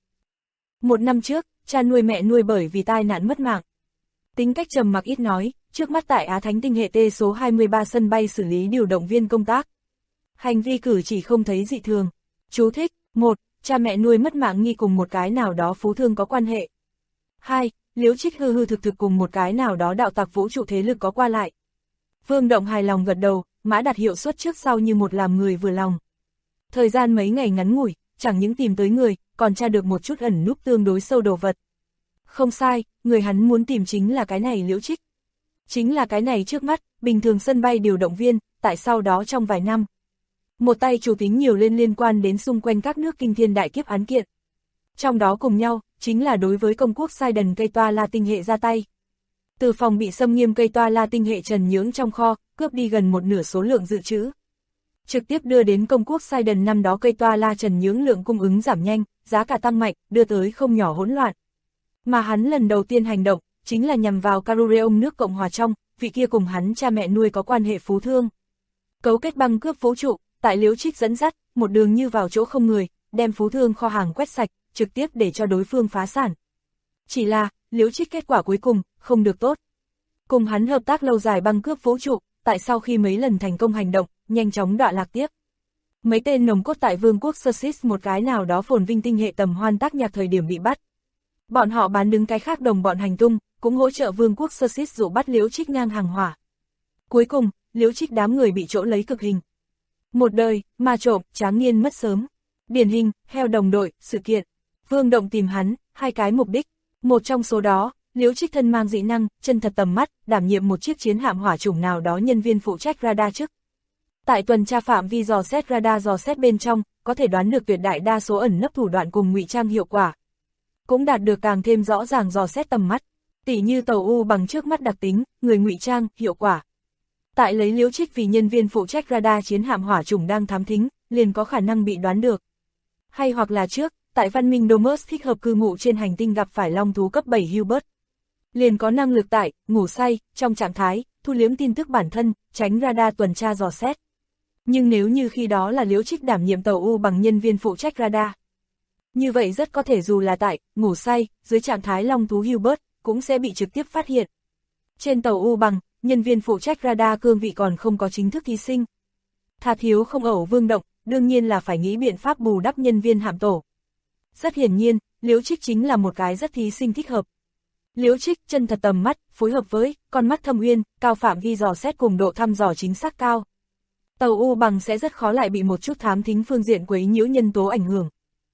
1 năm trước, cha nuôi mẹ nuôi bởi vì tai nạn mất mạng. Tính cách trầm mặc ít nói, trước mắt tại Á Thánh tinh hệ T số 23 sân bay xử lý điều động viên công tác. Hành vi cử chỉ không thấy dị thường. Chú thích: 1. Cha mẹ nuôi mất mạng nghi cùng một cái nào đó phú thương có quan hệ. 2. Liễu Trích hư thực cùng một cái nào đó đạo tặc vũ trụ thế lực có qua lại. Vương Động hài lòng gật đầu, Mã Đạt hiệu suất trước sau như một làm người vừa lòng. Thời gian mấy ngày ngắn ngủi, chẳng những tìm tới người, còn tra được một chút ẩn núp tương đối sâu đồ vật. Không sai, người hắn muốn tìm chính là cái này Liễu Trích. Chính là cái này trước mắt, bình thường sân bay điều động viên, tại sau đó trong vài năm. Một tay chủ tính nhiều lên liên quan đến xung quanh các nước kinh thiên đại kiếp án kiện. Trong đó cùng nhau, chính là đối với công quốc Sidon cây toa la tinh hệ ra tay. Từ phòng bị xâm nghiêm cây toa la tinh hệ trần nhưỡng trong kho, cướp đi gần một nửa số lượng dự trữ. Trực tiếp đưa đến công quốc Sidon năm đó cây toa la trần nhưỡng lượng cung ứng giảm nhanh, giá cả tăng mạnh, đưa tới không nhỏ hỗn loạn. Mà hắn lần đầu tiên hành động, chính là nhằm vào Carureum nước Cộng hòa trong, vị kia cùng hắn cha mẹ nuôi có quan hệ phú thương. Cấu kết băng cướp vũ trụ, tại Liễu Trích dẫn dắt, một đường như vào chỗ không người, đem phú thương kho hàng quét sạch, trực tiếp để cho đối phương phá sản. Chỉ là, Liễu Trích kết quả cuối cùng, không được tốt. Cùng hắn hợp tác lâu dài băng cướp vũ trụ, tại sau khi mấy lần thành công hành động, nhanh chóng đọa lạc tiếp. Mấy tên nồng cốt tại vương quốc Sussex một cái nào đó phồn vinh tinh hệ tầm hoan tác nhạc thời điểm bị bắt. Bọn họ bán đứng cái khác đồng bọn hành tung, cũng hỗ trợ vương quốc Sussex dụ bắt Liễu Trích ngang hàng hỏa. Cuối cùng, Liễu Trích đám người bị chỗ lấy cực hình. Một đời, mà trộm, tráng niên mất sớm. Điển hình, heo đồng đội, sự kiện. Vương Động tìm hắn, hai cái mục đích. Một trong số đó, Liễu Trích thân mang dị năng, chân thật tầm mắt, đảm nhiệm một chiếc chiến hạm hỏa chủng nào đó nhân viên phụ trách radar chức. Tại tuần tra phạm vi dò xét radar dò xét bên trong, có thể đoán được tuyệt đại đa số ẩn nấp thủ đoạn cùng ngụy trang hiệu quả. Cũng đạt được càng thêm rõ ràng dò xét tầm mắt, tỉ như tàu U bằng trước mắt đặc tính, người ngụy trang, hiệu quả. Tại lấy Liễu Trích vì nhân viên phụ trách radar chiến hạm hỏa chủng đang thám thính, liền có khả năng bị đoán được. Hay hoặc là trước, tại văn minh Domus thích hợp cư ngụ trên hành tinh gặp phải long thú cấp 7 Hubert. Liền có năng lực tại, ngủ say, trong trạng thái, thu liếm tin tức bản thân, tránh radar tuần tra dò xét. Nhưng nếu như khi đó là Liễu Trích đảm nhiệm tàu U bằng nhân viên phụ trách radar, như vậy rất có thể dù là tại, ngủ say, dưới trạng thái long thú Hubert, cũng sẽ bị trực tiếp phát hiện. Trên tàu U bằng, nhân viên phụ trách radar cương vị còn không có chính thức thí sinh. Thà thiếu không ẩu Vương Động, đương nhiên là phải nghĩ biện pháp bù đắp nhân viên hạm tổ. Rất hiển nhiên, Liễu Trích chính là một cái rất thí sinh thích hợp. Liễu Trích chân thật tầm mắt, phối hợp với con mắt thâm uyên, cao phạm vi dò xét cùng độ thăm dò chính xác cao. Tàu U bằng sẽ rất khó lại bị một chút thám thính phương diện quấy nhiễu nhân tố ảnh hưởng.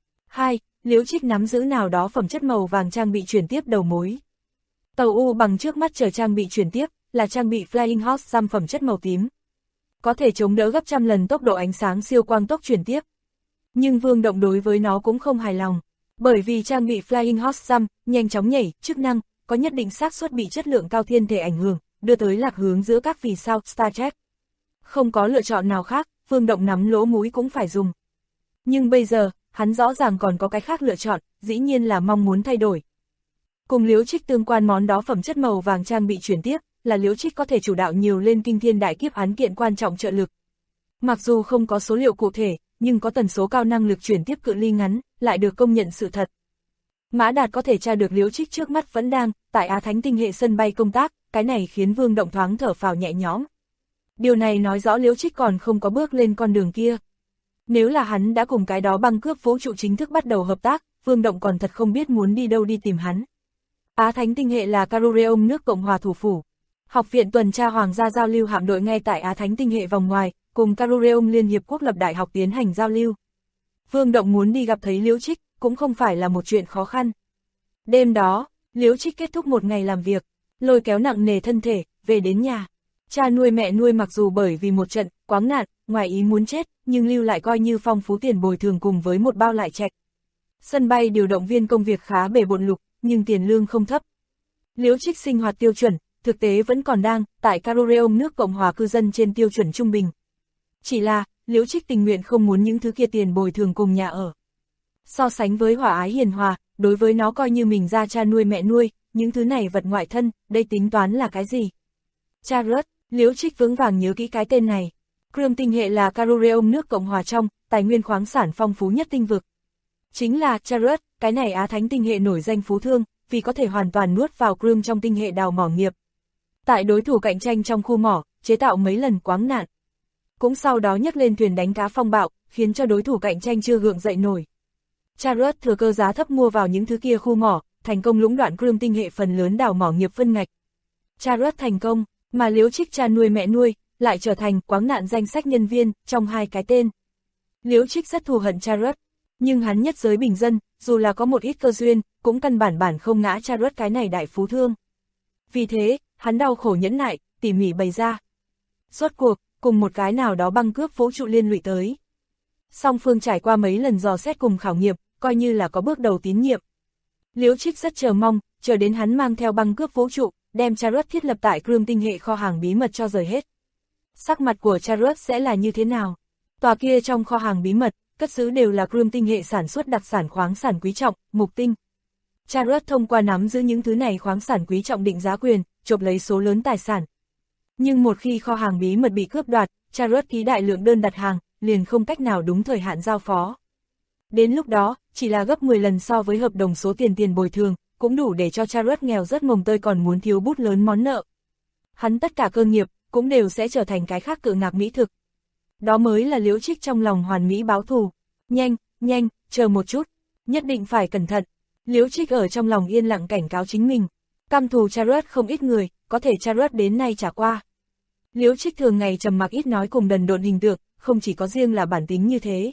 2. Liễu Trích nắm giữ nào đó phẩm chất màu vàng trang bị chuyển tiếp đầu mối. Tàu U bằng trước mắt chở trang bị chuyển tiếp, là trang bị Flying Horse giam phẩm chất màu tím. Có thể chống đỡ gấp trăm lần tốc độ ánh sáng siêu quang tốc chuyển tiếp. Nhưng Vương Động đối với nó cũng không hài lòng, bởi vì trang bị Flying Horse giam, nhanh chóng nhảy, chức năng, có nhất định xác suất bị chất lượng cao thiên thể ảnh hưởng, đưa tới lạc hướng giữa các vì sao Star Trek. Không có lựa chọn nào khác, Vương Động nắm lỗ mũi cũng phải dùng. Nhưng bây giờ, hắn rõ ràng còn có cái khác lựa chọn, dĩ nhiên là mong muốn thay đổi. Cùng Liễu Trích tương quan món đó phẩm chất màu vàng trang bị chuyển tiếp, là Liễu Trích có thể chủ đạo nhiều lên kinh thiên đại kiếp án kiện quan trọng trợ lực. Mặc dù không có số liệu cụ thể, nhưng có tần số cao năng lực chuyển tiếp cự ly ngắn, lại được công nhận sự thật. Mã Đạt có thể tra được Liễu Trích trước mắt vẫn đang, tại Á Thánh tinh hệ sân bay công tác, cái này khiến Vương Động thoáng thở phào nhẹ nhõm. Điều này nói rõ Liễu Trích còn không có bước lên con đường kia. Nếu là hắn đã cùng cái đó băng cướp vũ trụ chính thức bắt đầu hợp tác, Vương Động còn thật không biết muốn đi đâu đi tìm hắn. Á Thánh tinh hệ là Carureum nước Cộng hòa thủ phủ. Học viện tuần tra hoàng gia giao lưu hạm đội ngay tại Á Thánh tinh hệ vòng ngoài, cùng Carureum Liên hiệp quốc lập đại học tiến hành giao lưu. Vương Động muốn đi gặp thấy Liễu Trích, cũng không phải là một chuyện khó khăn. Đêm đó, Liễu Trích kết thúc một ngày làm việc, lôi kéo nặng nề thân thể, về đến nhà. Cha nuôi mẹ nuôi mặc dù bởi vì một trận quáng nạn, ngoài ý muốn chết, nhưng lưu lại coi như phong phú tiền bồi thường cùng với một bao lại trạch. Sân bay điều động viên công việc khá bề bộn lục, nhưng tiền lương không thấp. Liễu Trích sinh hoạt tiêu chuẩn, thực tế vẫn còn đang tại Caroreum nước Cộng hòa cư dân trên tiêu chuẩn trung bình. Chỉ là, Liễu Trích tình nguyện không muốn những thứ kia tiền bồi thường cùng nhà ở. So sánh với hòa ái hiền hòa, đối với nó coi như mình ra cha nuôi mẹ nuôi, những thứ này vật ngoại thân, đây tính toán là cái gì? Charlotte, Liễu Trích vững vàng nhớ kỹ cái tên này. Crimea tinh hệ là Caroreum nước Cộng hòa trong, tài nguyên khoáng sản phong phú nhất tinh vực. Chính là Charlotte, cái này Á Thánh tinh hệ nổi danh phú thương, vì có thể hoàn toàn nuốt vào Crimea trong tinh hệ đào mỏ nghiệp. Tại đối thủ cạnh tranh trong khu mỏ, chế tạo mấy lần quáng nạn. Cũng sau đó nhấc lên thuyền đánh cá phong bạo, khiến cho đối thủ cạnh tranh chưa gượng dậy nổi. Charlotte thừa cơ giá thấp mua vào những thứ kia khu mỏ, thành công lũng đoạn Crimea tinh hệ phần lớn đào mỏ nghiệp phân ngạch. Charlotte thành công, mà Liễu Trích cha nuôi mẹ nuôi, lại trở thành quáng nạn danh sách nhân viên, trong hai cái tên. Liễu Trích rất thù hận Charlotte, nhưng hắn nhất giới bình dân, dù là có một ít cơ duyên, cũng căn bản không ngã Charlotte cái này đại phú thương. Vì thế, hắn đau khổ nhẫn nại, tỉ mỉ bày ra. Rốt cuộc, cùng một cái nào đó băng cướp vũ trụ liên lụy tới. Song phương trải qua mấy lần dò xét cùng khảo nghiệm, coi như là có bước đầu tín nhiệm. Liễu Trích rất chờ mong, chờ đến hắn mang theo băng cướp vũ trụ, đem Charlotte thiết lập tại Crimea tinh hệ kho hàng bí mật cho rời hết. Sắc mặt của Charlotte sẽ là như thế nào? Tòa kia trong kho hàng bí mật, cất giữ đều là Crimea tinh hệ sản xuất đặc sản khoáng sản quý trọng, mục tinh. Charlotte thông qua nắm giữ những thứ này khoáng sản quý trọng định giá quyền, chộp lấy số lớn tài sản. Nhưng một khi kho hàng bí mật bị cướp đoạt, Charlotte ký đại lượng đơn đặt hàng, liền không cách nào đúng thời hạn giao phó. Đến lúc đó, chỉ là gấp 10 lần so với hợp đồng số tiền bồi thường, cũng đủ để cho Charlotte nghèo rất mồng tơi còn muốn thiếu bút lớn món nợ. Hắn tất cả cơ nghiệp, cũng đều sẽ trở thành cái khác cự ngạc mỹ thực. Đó mới là Liễu Trích trong lòng hoàn mỹ báo thù. Nhanh, chờ một chút, nhất định phải cẩn thận. Liễu Trích ở trong lòng yên lặng cảnh cáo chính mình. Căm thù Charlotte không ít người, có thể Charlotte đến nay trả qua. Liễu Trích thường ngày trầm mặc ít nói cùng đần độn hình tượng, không chỉ có riêng là bản tính như thế.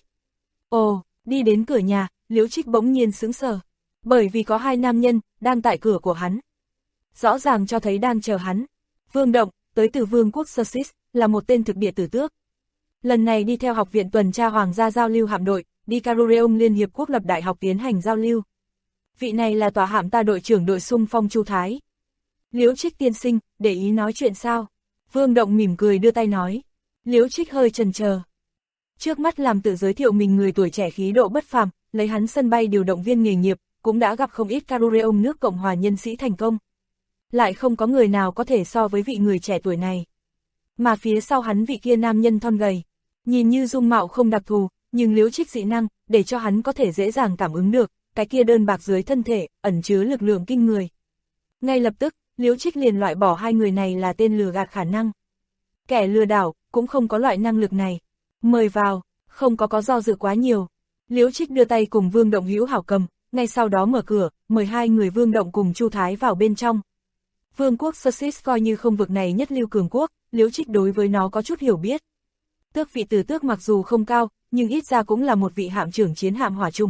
Ồ, đi đến cửa nhà, Liễu Trích bỗng nhiên sững sờ. Bởi vì có hai nam nhân, đang tại cửa của hắn. Rõ ràng cho thấy đang chờ hắn. Vương Động, tới từ Vương quốc Sussex, là một tên thực địa tử tước. Lần này đi theo học viện tuần tra hoàng gia giao lưu hạm đội, đi Caroreum Liên Hiệp Quốc lập đại học tiến hành giao lưu. Vị này là tòa hạm ta đội trưởng đội xung phong Chu Thái. Liễu Trích tiên sinh, để ý nói chuyện sao? Vương Động mỉm cười đưa tay nói. Liễu Trích hơi chần chờ. Trước mắt làm tự giới thiệu mình người tuổi trẻ khí độ bất phàm, lấy hắn sân bay điều động viên nghề nghiệp, cũng đã gặp không ít Caroreum nước Cộng hòa nhân sĩ thành công. Lại không có người nào có thể so với vị người trẻ tuổi này. Mà phía sau hắn vị kia nam nhân thon gầy, nhìn như dung mạo không đặc thù, nhưng Liễu Trích dị năng, để cho hắn có thể dễ dàng cảm ứng được, cái kia đơn bạc dưới thân thể, ẩn chứa lực lượng kinh người. Ngay lập tức, Liễu Trích liền loại bỏ hai người này là tên lừa gạt khả năng. Kẻ lừa đảo, cũng không có loại năng lực này. Mời vào, không có do dự quá nhiều. Liễu Trích đưa tay cùng Vương Động hữu hảo cầm, ngay sau đó mở cửa, mời hai người Vương Động cùng Chu Thái vào bên trong. Vương quốc Sussex coi như không vực này nhất lưu cường quốc, Liễu Trích đối với nó có chút hiểu biết. Tước vị tử tước mặc dù không cao, nhưng ít ra cũng là một vị hạm trưởng chiến hạm hỏa trùng.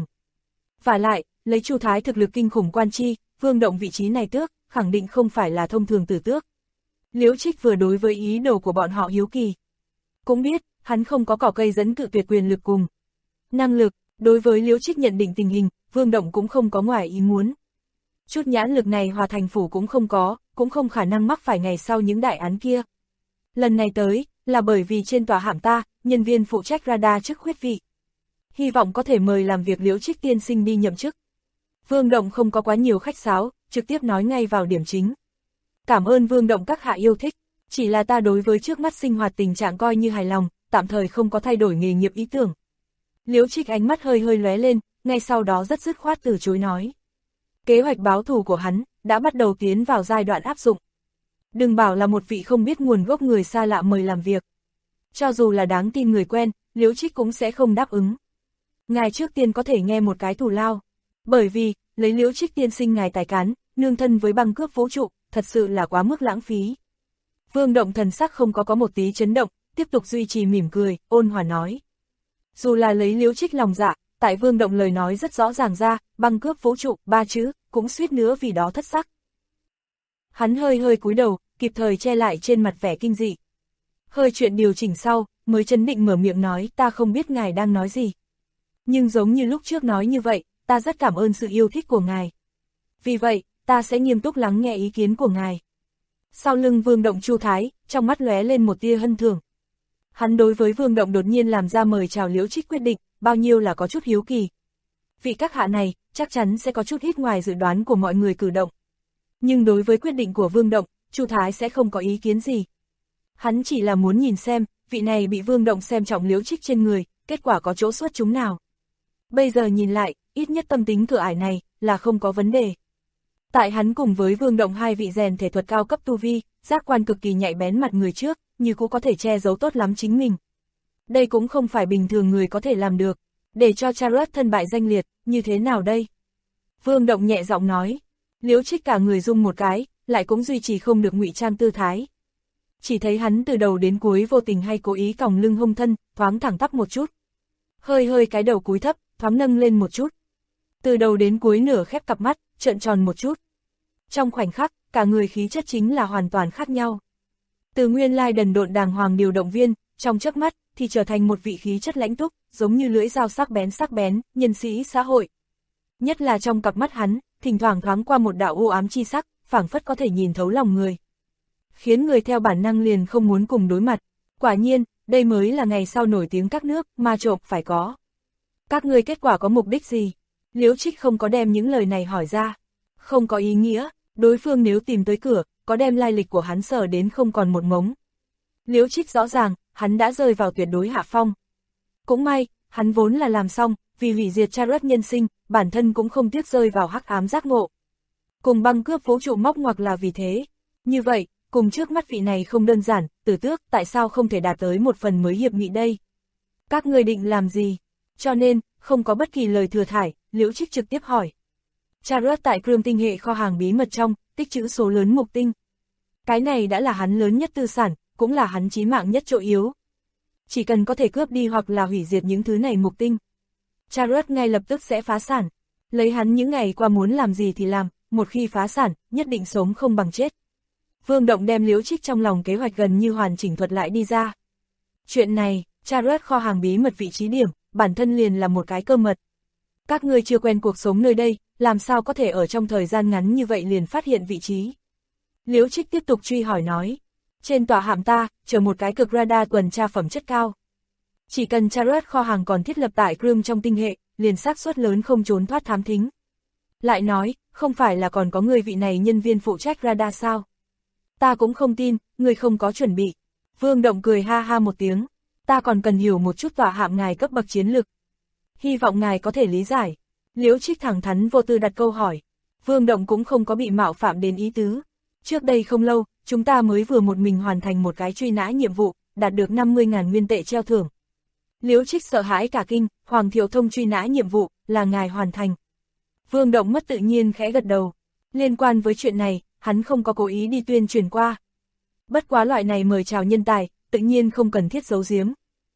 Và lại, lấy Chu Thái thực lực kinh khủng quan chi, Vương Động vị trí này tước, khẳng định không phải là thông thường tử tước. Liễu Trích vừa đối với ý đồ của bọn họ hiếu kỳ. Cũng biết, hắn không có cỏ cây dẫn cự tuyệt quyền lực cùng năng lực, đối với Liễu Trích nhận định tình hình, Vương Động cũng không có ngoài ý muốn. Chút nhãn lực này Hòa Thành Phủ cũng không có, cũng không khả năng mắc phải ngày sau những đại án kia. Lần này tới, là bởi vì trên tòa hạm ta, nhân viên phụ trách radar chức khuyết vị. Hy vọng có thể mời làm việc Liễu Trích tiên sinh đi nhậm chức. Vương Động không có quá nhiều khách sáo, trực tiếp nói ngay vào điểm chính. Cảm ơn Vương Động các hạ yêu thích, chỉ là ta đối với trước mắt sinh hoạt tình trạng coi như hài lòng, tạm thời không có thay đổi nghề nghiệp ý tưởng. Liễu Trích ánh mắt hơi lóe lên, ngay sau đó rất dứt khoát từ chối nói. Kế hoạch báo thù của hắn, đã bắt đầu tiến vào giai đoạn áp dụng. Đừng bảo là một vị không biết nguồn gốc người xa lạ mời làm việc. Cho dù là đáng tin người quen, Liễu Trích cũng sẽ không đáp ứng. Ngài trước tiên có thể nghe một cái thù lao. Bởi vì, lấy Liễu Trích tiên sinh ngài tài cán, nương thân với băng cướp vũ trụ, thật sự là quá mức lãng phí. Vương Động thần sắc không có một tí chấn động, tiếp tục duy trì mỉm cười, ôn hòa nói. Dù là lấy Liễu Trích lòng dạ, tại Vương Động lời nói rất rõ ràng ra, băng cướp vũ trụ, ba chữ, cũng suýt nữa vì đó thất sắc. Hắn hơi hơi cúi đầu, kịp thời che lại trên mặt vẻ kinh dị. Hơi chuyện điều chỉnh sau, mới chấn định mở miệng nói, ta không biết ngài đang nói gì. Nhưng giống như lúc trước nói như vậy, ta rất cảm ơn sự yêu thích của ngài. Vì vậy, ta sẽ nghiêm túc lắng nghe ý kiến của ngài. Sau lưng Vương Động Chu Thái, trong mắt lóe lên một tia hân thường. Hắn đối với Vương Động đột nhiên làm ra mời chào Liễu Trích quyết định, bao nhiêu là có chút hiếu kỳ. Vị các hạ này, chắc chắn sẽ có chút ít ngoài dự đoán của mọi người cử động. Nhưng đối với quyết định của Vương Động, Chu Thái sẽ không có ý kiến gì. Hắn chỉ là muốn nhìn xem, vị này bị Vương Động xem trọng Liễu Trích trên người, kết quả có chỗ xuất chúng nào. Bây giờ nhìn lại, ít nhất tâm tính cửa ải này, là không có vấn đề. Tại hắn cùng với Vương Động hai vị rèn thể thuật cao cấp tu vi, giác quan cực kỳ nhạy bén mặt người trước, như cũng có thể che giấu tốt lắm chính mình. Đây cũng không phải bình thường người có thể làm được, để cho Charlotte thân bại danh liệt, như thế nào đây? Vương Động nhẹ giọng nói, Liễu Trích cả người rung một cái, lại cũng duy trì không được ngụy trang tư thái. Chỉ thấy hắn từ đầu đến cuối vô tình hay cố ý còng lưng hông thân, thoáng thẳng tắp một chút. Hơi hơi cái đầu cúi thấp, thoáng nâng lên một chút. Từ đầu đến cuối nửa khép cặp mắt, trợn tròn một chút. Trong khoảnh khắc, cả người khí chất chính là hoàn toàn khác nhau. Từ nguyên lai đần độn đàng hoàng điều động viên, trong chớp mắt, thì trở thành một vị khí chất lãnh túc, giống như lưỡi dao sắc bén, nhân sĩ xã hội. Nhất là trong cặp mắt hắn, thỉnh thoảng thoáng qua một đạo u ám chi sắc, phảng phất có thể nhìn thấu lòng người. Khiến người theo bản năng liền không muốn cùng đối mặt. Quả nhiên, đây mới là ngày sau nổi tiếng các nước, ma trộm phải có. Các ngươi kết quả có mục đích gì? Liễu Trích không có đem những lời này hỏi ra. Không có ý nghĩa, đối phương nếu tìm tới cửa, có đem lai lịch của hắn sở đến không còn một mống. Liễu Trích rõ ràng, hắn đã rơi vào tuyệt đối hạ phong. Cũng may, hắn vốn là làm xong, vì hủy diệt Charlotte nhân sinh, bản thân cũng không tiếc rơi vào hắc ám giác ngộ. Cùng băng cướp vũ trụ móc ngoặc là vì thế. Như vậy, cùng trước mắt vị này không đơn giản, Tử Tước tại sao không thể đạt tới một phần mới hiệp nghị đây? Các người định làm gì? Cho nên, không có bất kỳ lời thừa thải, Liễu Trích trực tiếp hỏi. Charlotte tại Chrome tinh hệ kho hàng bí mật trong, tích trữ số lớn mục tinh. Cái này đã là hắn lớn nhất tư sản, cũng là hắn chí mạng nhất chỗ yếu. Chỉ cần có thể cướp đi hoặc là hủy diệt những thứ này mục tinh, Charlotte ngay lập tức sẽ phá sản. Lấy hắn những ngày qua muốn làm gì thì làm, một khi phá sản, nhất định sống không bằng chết. Vương Động đem Liễu Trích trong lòng kế hoạch gần như hoàn chỉnh thuật lại đi ra. Chuyện này, Charlotte kho hàng bí mật vị trí điểm, bản thân liền là một cái cơ mật. Các ngươi chưa quen cuộc sống nơi đây, làm sao có thể ở trong thời gian ngắn như vậy liền phát hiện vị trí. Liễu Trích tiếp tục truy hỏi nói, trên tòa hạm ta, chờ một cái cực radar tuần tra phẩm chất cao. Chỉ cần Charlotte kho hàng còn thiết lập tại Chrome trong tinh hệ, liền xác suất lớn không trốn thoát thám thính. Lại nói, không phải là còn có người vị này nhân viên phụ trách radar sao? Ta cũng không tin, người không có chuẩn bị. Vương Động cười ha ha một tiếng, ta còn cần hiểu một chút tòa hạm ngài cấp bậc chiến lực. Hy vọng ngài có thể lý giải. Liễu Trích thẳng thắn vô tư đặt câu hỏi. Vương Động cũng không có bị mạo phạm đến ý tứ. Trước đây không lâu, chúng ta mới vừa một mình hoàn thành một cái truy nã nhiệm vụ, đạt được 50.000 nguyên tệ treo thưởng. Liễu Trích sợ hãi cả kinh, Hoàng Thiệu Thông truy nã nhiệm vụ, là ngài hoàn thành. Vương Động mất tự nhiên khẽ gật đầu. Liên quan với chuyện này, hắn không có cố ý đi tuyên truyền qua. Bất quá loại này mời chào nhân tài, tự nhiên không cần thiết giấu giếm.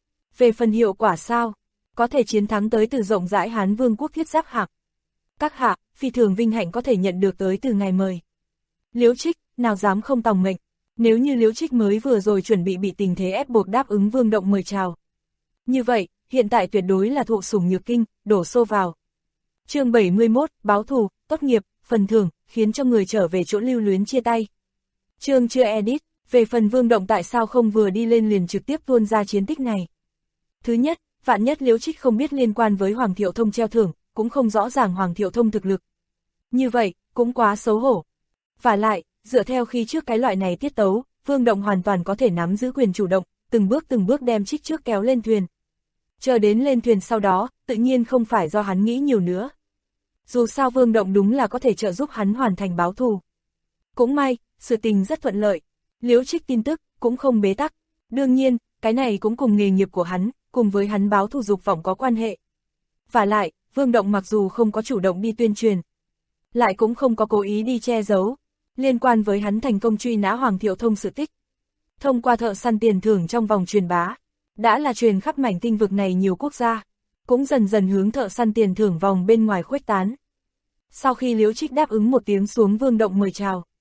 Về phần hiệu quả sao? Có thể chiến thắng tới từ rộng rãi Hán Vương quốc thiết giáp hạc. Các hạ, phi thường vinh hạnh có thể nhận được tới từ ngài mời. Liễu Trích, nào dám không tòng mệnh. Nếu như Liễu Trích mới vừa rồi chuẩn bị tình thế ép buộc đáp ứng Vương Động mời chào. Như vậy, hiện tại tuyệt đối là thụ sủng nhược kinh, đổ xô vào. Chương 71, báo thù, tốt nghiệp, phần thưởng, khiến cho người trở về chỗ lưu luyến chia tay. Chương chưa edit, về phần Vương Động tại sao không vừa đi lên liền trực tiếp tuôn ra chiến tích này. Thứ nhất, vạn nhất Liễu Trích không biết liên quan với Hoàng Thiệu Thông treo thưởng, cũng không rõ ràng Hoàng Thiệu Thông thực lực. Như vậy, cũng quá xấu hổ. Và lại, dựa theo khi trước cái loại này tiết tấu, Vương Động hoàn toàn có thể nắm giữ quyền chủ động, từng bước đem Trích trước kéo lên thuyền. Chờ đến lên thuyền sau đó, tự nhiên không phải do hắn nghĩ nhiều nữa. Dù sao Vương Động đúng là có thể trợ giúp hắn hoàn thành báo thù. Cũng may, sự tình rất thuận lợi. Liễu Trích tin tức, cũng không bế tắc. Đương nhiên, cái này cũng cùng nghề nghiệp của hắn, cùng với hắn báo thù dục vọng có quan hệ. Và lại, Vương Động mặc dù không có chủ động đi tuyên truyền, lại cũng không có cố ý đi che giấu, liên quan với hắn thành công truy nã Hoàng Thiệu Thông sự tích. Thông qua thợ săn tiền thưởng trong vòng truyền bá, đã là truyền khắp mảnh tinh vực này nhiều quốc gia, cũng dần dần hướng thợ săn tiền thưởng vòng bên ngoài khuếch tán. Sau khi Liễu Trích đáp ứng một tiếng xuống Vương Động mời chào,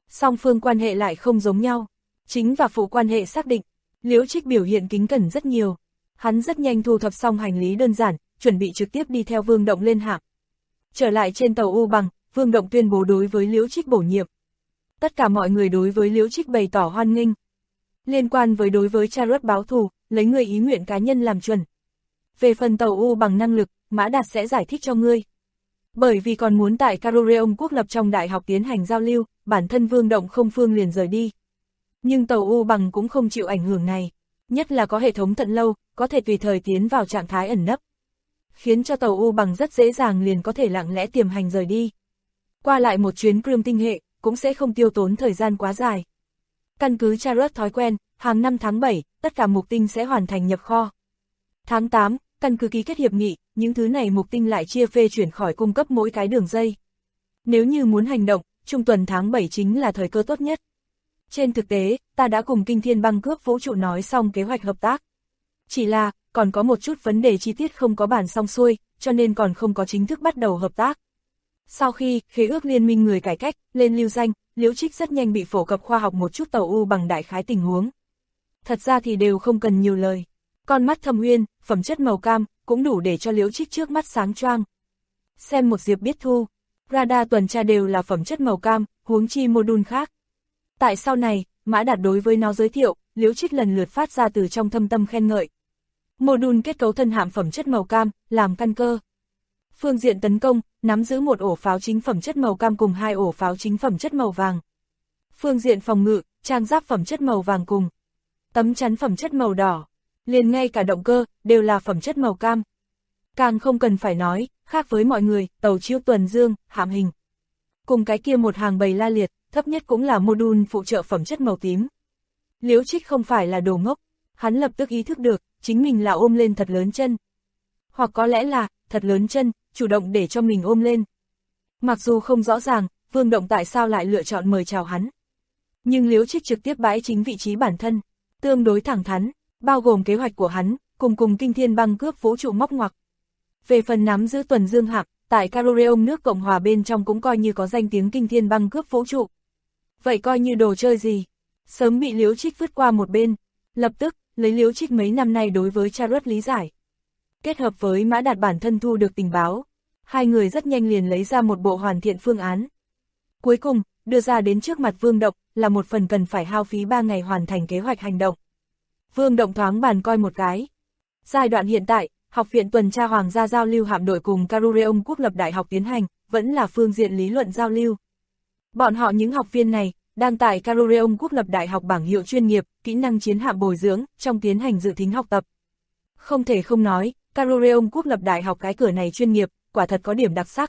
Song phương quan hệ lại không giống nhau. Chính và phụ quan hệ xác định, Liễu Trích biểu hiện kính cẩn rất nhiều. Hắn rất nhanh thu thập xong hành lý đơn giản, chuẩn bị trực tiếp đi theo Vương Động lên hạm. Trở lại trên tàu U Bằng, Vương Động tuyên bố đối với Liễu Trích bổ nhiệm. Tất cả mọi người đối với Liễu Trích bày tỏ hoan nghênh. Liên quan với đối với Charlotte báo thù, lấy người ý nguyện cá nhân làm chuẩn. Về phần tàu U Bằng năng lực, Mã Đạt sẽ giải thích cho ngươi. Bởi vì còn muốn tại Caroreum quốc lập trong đại học tiến hành giao lưu, bản thân Vương Động không phương liền rời đi. Nhưng tàu U Bằng cũng không chịu ảnh hưởng này, nhất là có hệ thống thận lâu, có thể tùy thời tiến vào trạng thái ẩn nấp. Khiến cho tàu U Bằng rất dễ dàng liền có thể lặng lẽ tiềm hành rời đi. Qua lại một chuyến Crimson tinh hệ, cũng sẽ không tiêu tốn thời gian quá dài. Căn cứ Charlotte thói quen, hàng năm tháng 7, tất cả mục tinh sẽ hoàn thành nhập kho. Tháng 8, căn cứ ký kết hiệp nghị, những thứ này mục tinh lại chia phê chuyển khỏi cung cấp mỗi cái đường dây. Nếu như muốn hành động, trung tuần tháng 7 chính là thời cơ tốt nhất. Trên thực tế, ta đã cùng Kinh Thiên Băng Cướp Vũ trụ nói xong kế hoạch hợp tác. Chỉ là, còn có một chút vấn đề chi tiết không có bàn xong xuôi, cho nên còn không có chính thức bắt đầu hợp tác. Sau khi khế ước liên minh người cải cách lên lưu danh, Liễu Trích rất nhanh bị phổ cập khoa học một chút tàu U Bằng đại khái tình huống. Thật ra thì đều không cần nhiều lời. Con mắt thâm uyên, phẩm chất màu cam, cũng đủ để cho Liễu Trích trước mắt sáng choang. Xem một diệp biết thu, radar tuần tra đều là phẩm chất màu cam, huống chi module khác. Tại sau này, Mã Đạt đối với nó giới thiệu, Liễu Trích lần lượt phát ra từ trong thâm tâm khen ngợi. Module kết cấu thân hạm phẩm chất màu cam, làm căn cơ. Phương diện tấn công, nắm giữ một ổ pháo chính phẩm chất màu cam cùng 2 ổ pháo chính phẩm chất màu vàng. Phương diện phòng ngự, trang giáp phẩm chất màu vàng cùng tấm chắn phẩm chất màu đỏ. Liền ngay cả động cơ, đều là phẩm chất màu cam. Càng không cần phải nói, khác với mọi người, tàu chiếu tuần dương, hạm hình. Cùng cái kia một hàng bầy la liệt, thấp nhất cũng là module phụ trợ phẩm chất màu tím. Liễu Trích không phải là đồ ngốc, hắn lập tức ý thức được, chính mình là ôm lên thật lớn chân. Hoặc có lẽ là, thật lớn chân, chủ động để cho mình ôm lên. Mặc dù không rõ ràng, Vương Động tại sao lại lựa chọn mời chào hắn. Nhưng Liễu Trích trực tiếp bãi chính vị trí bản thân, tương đối thẳng thắn, bao gồm kế hoạch của hắn, cùng Kinh Thiên Băng Cướp Vũ trụ móc ngoặc. Về phần nắm giữ tuần dương hạm, tại Caroreum nước Cộng hòa bên trong cũng coi như có danh tiếng Kinh Thiên Băng Cướp Vũ trụ. Vậy coi như đồ chơi gì? Sớm bị Liễu Trích vứt qua một bên, lập tức, lấy Liễu Trích mấy năm nay đối với Charlotte lý giải. Kết hợp với Mã Đạt bản thân thu được tình báo, hai người rất nhanh liền lấy ra một bộ hoàn thiện phương án. Cuối cùng, đưa ra đến trước mặt Vương Động, là một phần cần phải hao phí 3 ngày hoàn thành kế hoạch hành động. Vương Động thoáng bàn coi một cái. Giai đoạn hiện tại, Học viện tuần tra Hoàng gia giao lưu hạm đội cùng Caroreum quốc lập đại học tiến hành, vẫn là phương diện lý luận giao lưu. Bọn họ những học viên này, đang tại Caroreum quốc lập đại học bảng hiệu chuyên nghiệp, kỹ năng chiến hạm bồi dưỡng, trong tiến hành dự thính học tập. Không thể không nói, Caroreum quốc lập đại học cái cửa này chuyên nghiệp, quả thật có điểm đặc sắc.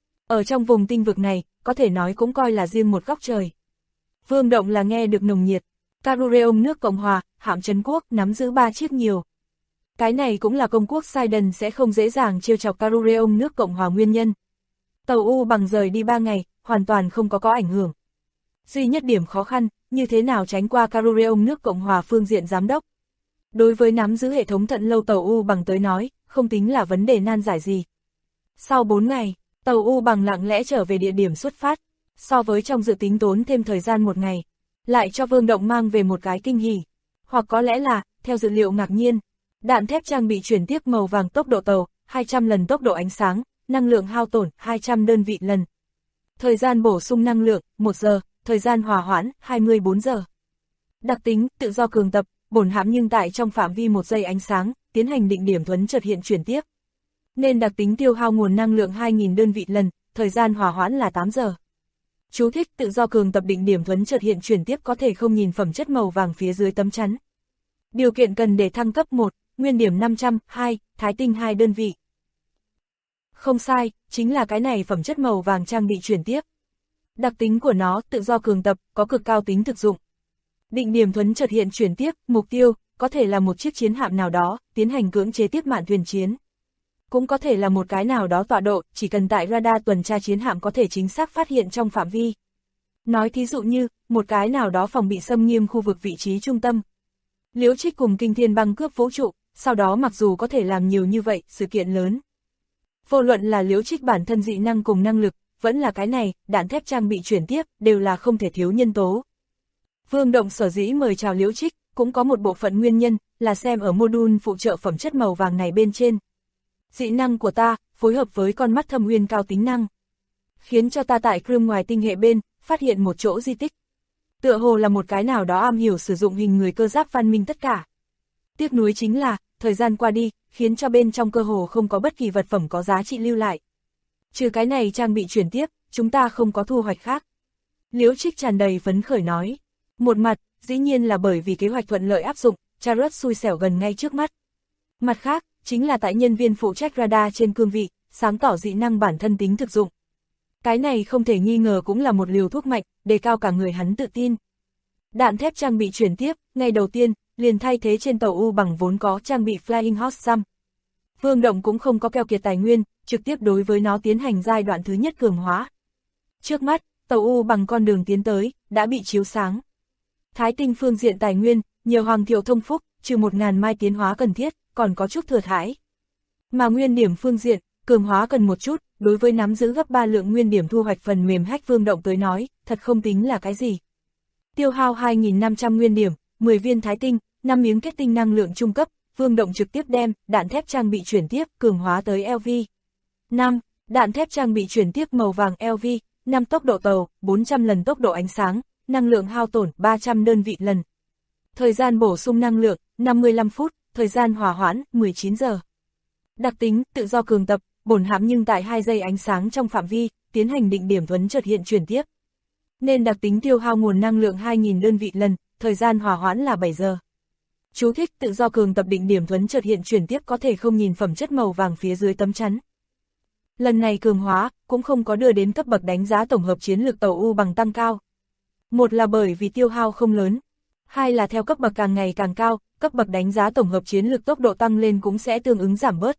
Ở trong vùng tinh vực này, có thể nói cũng coi là riêng một góc trời. Vương Động là nghe được nồng nhiệt. Caroreum nước Cộng hòa, hạm trấn quốc nắm giữ 3 chiếc nhiều. Cái này cũng là công quốc Sidon sẽ không dễ dàng trêu chọc Caroreum nước Cộng hòa nguyên nhân. Tàu U Bằng rời đi 3 ngày, hoàn toàn không có ảnh hưởng. Duy nhất điểm khó khăn, như thế nào tránh qua Caroreum nước Cộng hòa phương diện giám đốc. Đối với nắm giữ hệ thống thận lâu tàu U Bằng tới nói, không tính là vấn đề nan giải gì. Sau 4 ngày, tàu U Bằng lặng lẽ trở về địa điểm xuất phát, so với trong dự tính tốn thêm thời gian 1 ngày, lại cho Vương Động mang về một cái kinh hỉ. Hoặc có lẽ là, theo dữ liệu ngạc nhiên, đạn thép trang bị chuyển tiếp màu vàng tốc độ tàu, 200 lần tốc độ ánh sáng, năng lượng hao tổn, 200 đơn vị lần. Thời gian bổ sung năng lượng, 1 giờ, thời gian hòa hoãn, 24 giờ. Đặc tính, tự do cường tập, bổn hãm nhưng tại trong phạm vi 1 giây ánh sáng, tiến hành định điểm thuấn chợt hiện chuyển tiếp. Nên đặc tính tiêu hao nguồn năng lượng 2.000 đơn vị lần, thời gian hòa hoãn là 8 giờ. Chú thích tự do cường tập định điểm thuấn chợt hiện chuyển tiếp có thể không nhìn phẩm chất màu vàng phía dưới tấm chắn. Điều kiện cần để thăng cấp 1, nguyên điểm 500, 2, thái tinh 2 đơn vị. Không sai, chính là cái này phẩm chất màu vàng trang bị chuyển tiếp. Đặc tính của nó, tự do cường tập, có cực cao tính thực dụng. Định điểm thuấn chợt hiện chuyển tiếp, mục tiêu, có thể là một chiếc chiến hạm nào đó, tiến hành cưỡng chế tiếp mạn thuyền chiến. Cũng có thể là một cái nào đó tọa độ, chỉ cần tại radar tuần tra chiến hạm có thể chính xác phát hiện trong phạm vi. Nói thí dụ như, một cái nào đó phòng bị xâm nghiêm khu vực vị trí trung tâm. Liễu Trích cùng Kinh Thiên Băng Cướp Vũ trụ, sau đó mặc dù có thể làm nhiều như vậy, sự kiện lớn. Vô luận là Liễu Trích bản thân dị năng cùng năng lực, vẫn là cái này, đạn thép trang bị chuyển tiếp, đều là không thể thiếu nhân tố. Vương Động sở dĩ mời chào Liễu Trích, cũng có một bộ phận nguyên nhân, là xem ở module phụ trợ phẩm chất màu vàng này bên trên. Dị năng của ta, phối hợp với con mắt thâm uyên cao tính năng, khiến cho ta tại Crimea ngoài tinh hệ bên, phát hiện một chỗ di tích. Tựa hồ là một cái nào đó am hiểu sử dụng hình người cơ giáp văn minh tất cả. Tiếc nuối chính là, thời gian qua đi, khiến cho bên trong cơ hồ không có bất kỳ vật phẩm có giá trị lưu lại. Trừ cái này trang bị chuyển tiếp, chúng ta không có thu hoạch khác. Liễu Trích tràn đầy phấn khởi nói. Một mặt, dĩ nhiên là bởi vì kế hoạch thuận lợi áp dụng, Charlotte xui xẻo gần ngay trước mắt. Mặt khác, chính là tại nhân viên phụ trách radar trên cương vị, sáng tỏ dị năng bản thân tính thực dụng. Cái này không thể nghi ngờ cũng là một liều thuốc mạnh, đề cao cả người hắn tự tin. Đạn thép trang bị chuyển tiếp, ngay đầu tiên, liền thay thế trên tàu U bằng vốn có trang bị Flying Horse Jump. Vương Động cũng không có keo kiệt tài nguyên, trực tiếp đối với nó tiến hành giai đoạn thứ nhất cường hóa. Trước mắt, tàu U bằng con đường tiến tới, đã bị chiếu sáng. Thái tinh phương diện tài nguyên, nhiều hoàng thiệu thông phúc, trừ 1000 mai tiến hóa cần thiết, còn có chút thừa thãi. Mà nguyên điểm phương diện, cường hóa cần một chút, đối với nắm giữ gấp 3 lượng nguyên điểm thu hoạch phần mềm hack Vương Động tới nói, thật không tính là cái gì. Tiêu hao 2500 nguyên điểm, 10 viên thái tinh, 5 miếng kết tinh năng lượng trung cấp, Vương Động trực tiếp đem đạn thép trang bị chuyển tiếp cường hóa tới LV. 5. Đạn thép trang bị chuyển tiếp màu vàng LV, 5 tốc độ tàu, 400 lần tốc độ ánh sáng, năng lượng hao tổn 300 đơn vị lần. Thời gian bổ sung năng lượng 55 phút, thời gian hòa hoãn 19 giờ. Đặc tính tự do cường tập, bổn hãm nhưng tại 2 giây ánh sáng trong phạm vi, tiến hành định điểm thuấn chợt hiện chuyển tiếp. Nên đặc tính tiêu hao nguồn năng lượng 2000 đơn vị lần, thời gian hòa hoãn là 7 giờ. Chú thích tự do cường tập định điểm thuấn chợt hiện chuyển tiếp có thể không nhìn phẩm chất màu vàng phía dưới tấm chắn. Lần này cường hóa, cũng không có đưa đến cấp bậc đánh giá tổng hợp chiến lược tàu U bằng tăng cao. Một là bởi vì tiêu hao không lớn, hai là theo cấp bậc càng ngày càng cao, cấp bậc đánh giá tổng hợp chiến lược tốc độ tăng lên cũng sẽ tương ứng giảm bớt.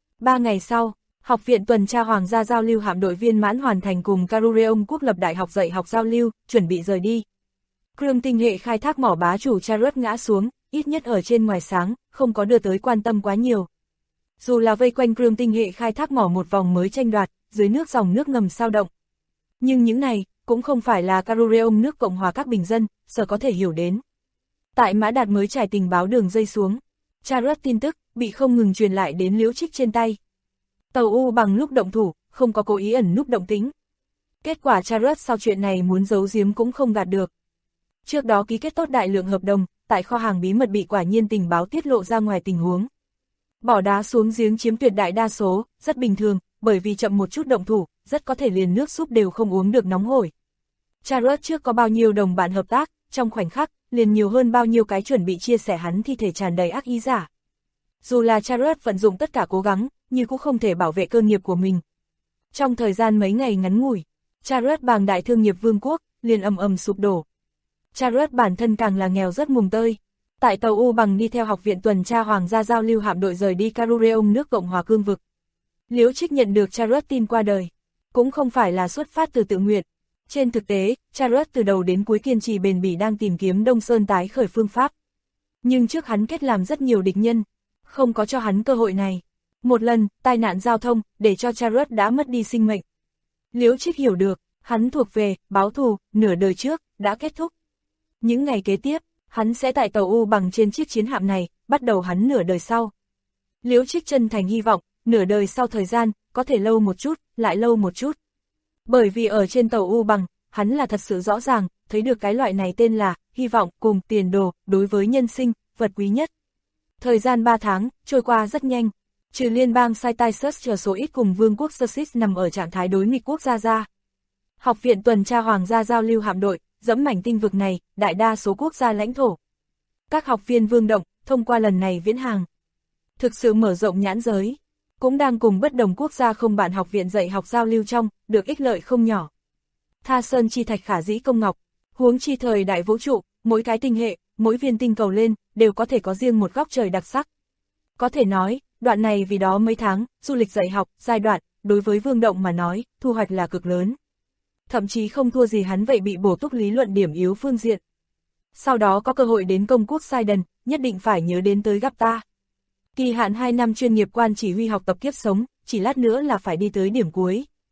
3 ngày sau, Học viện tuần tra Hoàng gia giao lưu hạm đội viên mãn hoàn thành cùng Carureum Quốc lập đại học dạy học giao lưu, chuẩn bị rời đi. Crimea tinh hệ khai thác mỏ bá chủ Charlotte ngã xuống, ít nhất ở trên ngoài sáng, không có đưa tới quan tâm quá nhiều. Dù là vây quanh Crimea tinh hệ khai thác mỏ một vòng mới tranh đoạt, dưới nước dòng nước ngầm sao động. Nhưng những này, cũng không phải là Carureum nước Cộng hòa các bình dân, sở có thể hiểu đến. Tại Mã Đạt mới trải tình báo đường dây xuống, Charlotte tin tức, bị không ngừng truyền lại đến Liễu Trích trên tay. Tàu U bằng lúc động thủ, không có cố ý ẩn núp động tính. Kết quả Charlotte sau chuyện này muốn giấu giếm cũng không gạt được. Trước đó ký kết tốt đại lượng hợp đồng, tại kho hàng bí mật bị quả nhiên tình báo tiết lộ ra ngoài tình huống. Bỏ đá xuống giếng chiếm tuyệt đại đa số, rất bình thường, bởi vì chậm một chút động thủ, rất có thể liền nước súp đều không uống được nóng hổi. Charlotte trước có bao nhiêu đồng bạn hợp tác, trong khoảnh khắc, liền nhiều hơn bao nhiêu cái chuẩn bị chia sẻ hắn thi thể tràn đầy ác ý giả. Dù là Charlotte vận dụng tất cả cố gắng, nhưng cũng không thể bảo vệ cơ nghiệp của mình. Trong thời gian mấy ngày ngắn ngủi, Charlotte bàng đại thương nghiệp vương quốc, liền ầm ầm sụp đổ. Charlotte bản thân càng là nghèo rất mùng tơi. Tại tàu U bằng đi theo học viện tuần tra Hoàng gia giao lưu hạm đội rời đi Carureum nước Cộng hòa cương vực. Liễu Trích nhận được Charlotte tin qua đời, cũng không phải là xuất phát từ tự nguyện. Trên thực tế, Charlotte từ đầu đến cuối kiên trì bền bỉ đang tìm kiếm Đông Sơn tái khởi phương pháp. Nhưng trước hắn kết làm rất nhiều địch nhân, không có cho hắn cơ hội này. Một lần, tai nạn giao thông, để cho Charlotte đã mất đi sinh mệnh. Liễu Trích hiểu được, hắn thuộc về, báo thù, nửa đời trước, đã kết thúc. Những ngày kế tiếp, hắn sẽ tại tàu U bằng trên chiếc chiến hạm này, bắt đầu hắn nửa đời sau. Liễu Trích chân thành hy vọng, nửa đời sau thời gian, có thể lâu một chút, lại lâu một chút. Bởi vì ở trên tàu U bằng, hắn là thật sự rõ ràng, thấy được cái loại này tên là, hy vọng cùng tiền đồ, đối với nhân sinh, vật quý nhất. Thời gian 3 tháng, trôi qua rất nhanh. Trừ liên bang Cytisus chờ số ít cùng vương quốc Sussex nằm ở trạng thái đối nghịch quốc gia ra. Học viện tuần tra Hoàng gia giao lưu hạm đội, dẫm mảnh tinh vực này, đại đa số quốc gia lãnh thổ. Các học viên Vương Động, thông qua lần này viễn hàng, thực sự mở rộng nhãn giới, cũng đang cùng bất đồng quốc gia không bạn học viện dạy học giao lưu trong, được ích lợi không nhỏ. Tha sơn chi thạch khả dĩ công ngọc, huống chi thời đại vũ trụ, mỗi cái tinh hệ, mỗi viên tinh cầu lên, đều có thể có riêng một góc trời đặc sắc. Có thể nói, đoạn này vì đó mấy tháng, du lịch dạy học, giai đoạn, đối với Vương Động mà nói, thu hoạch là cực lớn. Thậm chí không thua gì hắn vậy bị bổ túc lý luận điểm yếu phương diện. Sau đó có cơ hội đến công quốc Sidon, nhất định phải nhớ đến tới gặp ta. Kỳ hạn 2 năm chuyên nghiệp quan chỉ huy học tập kiếp sống, chỉ lát nữa là phải đi tới điểm cuối.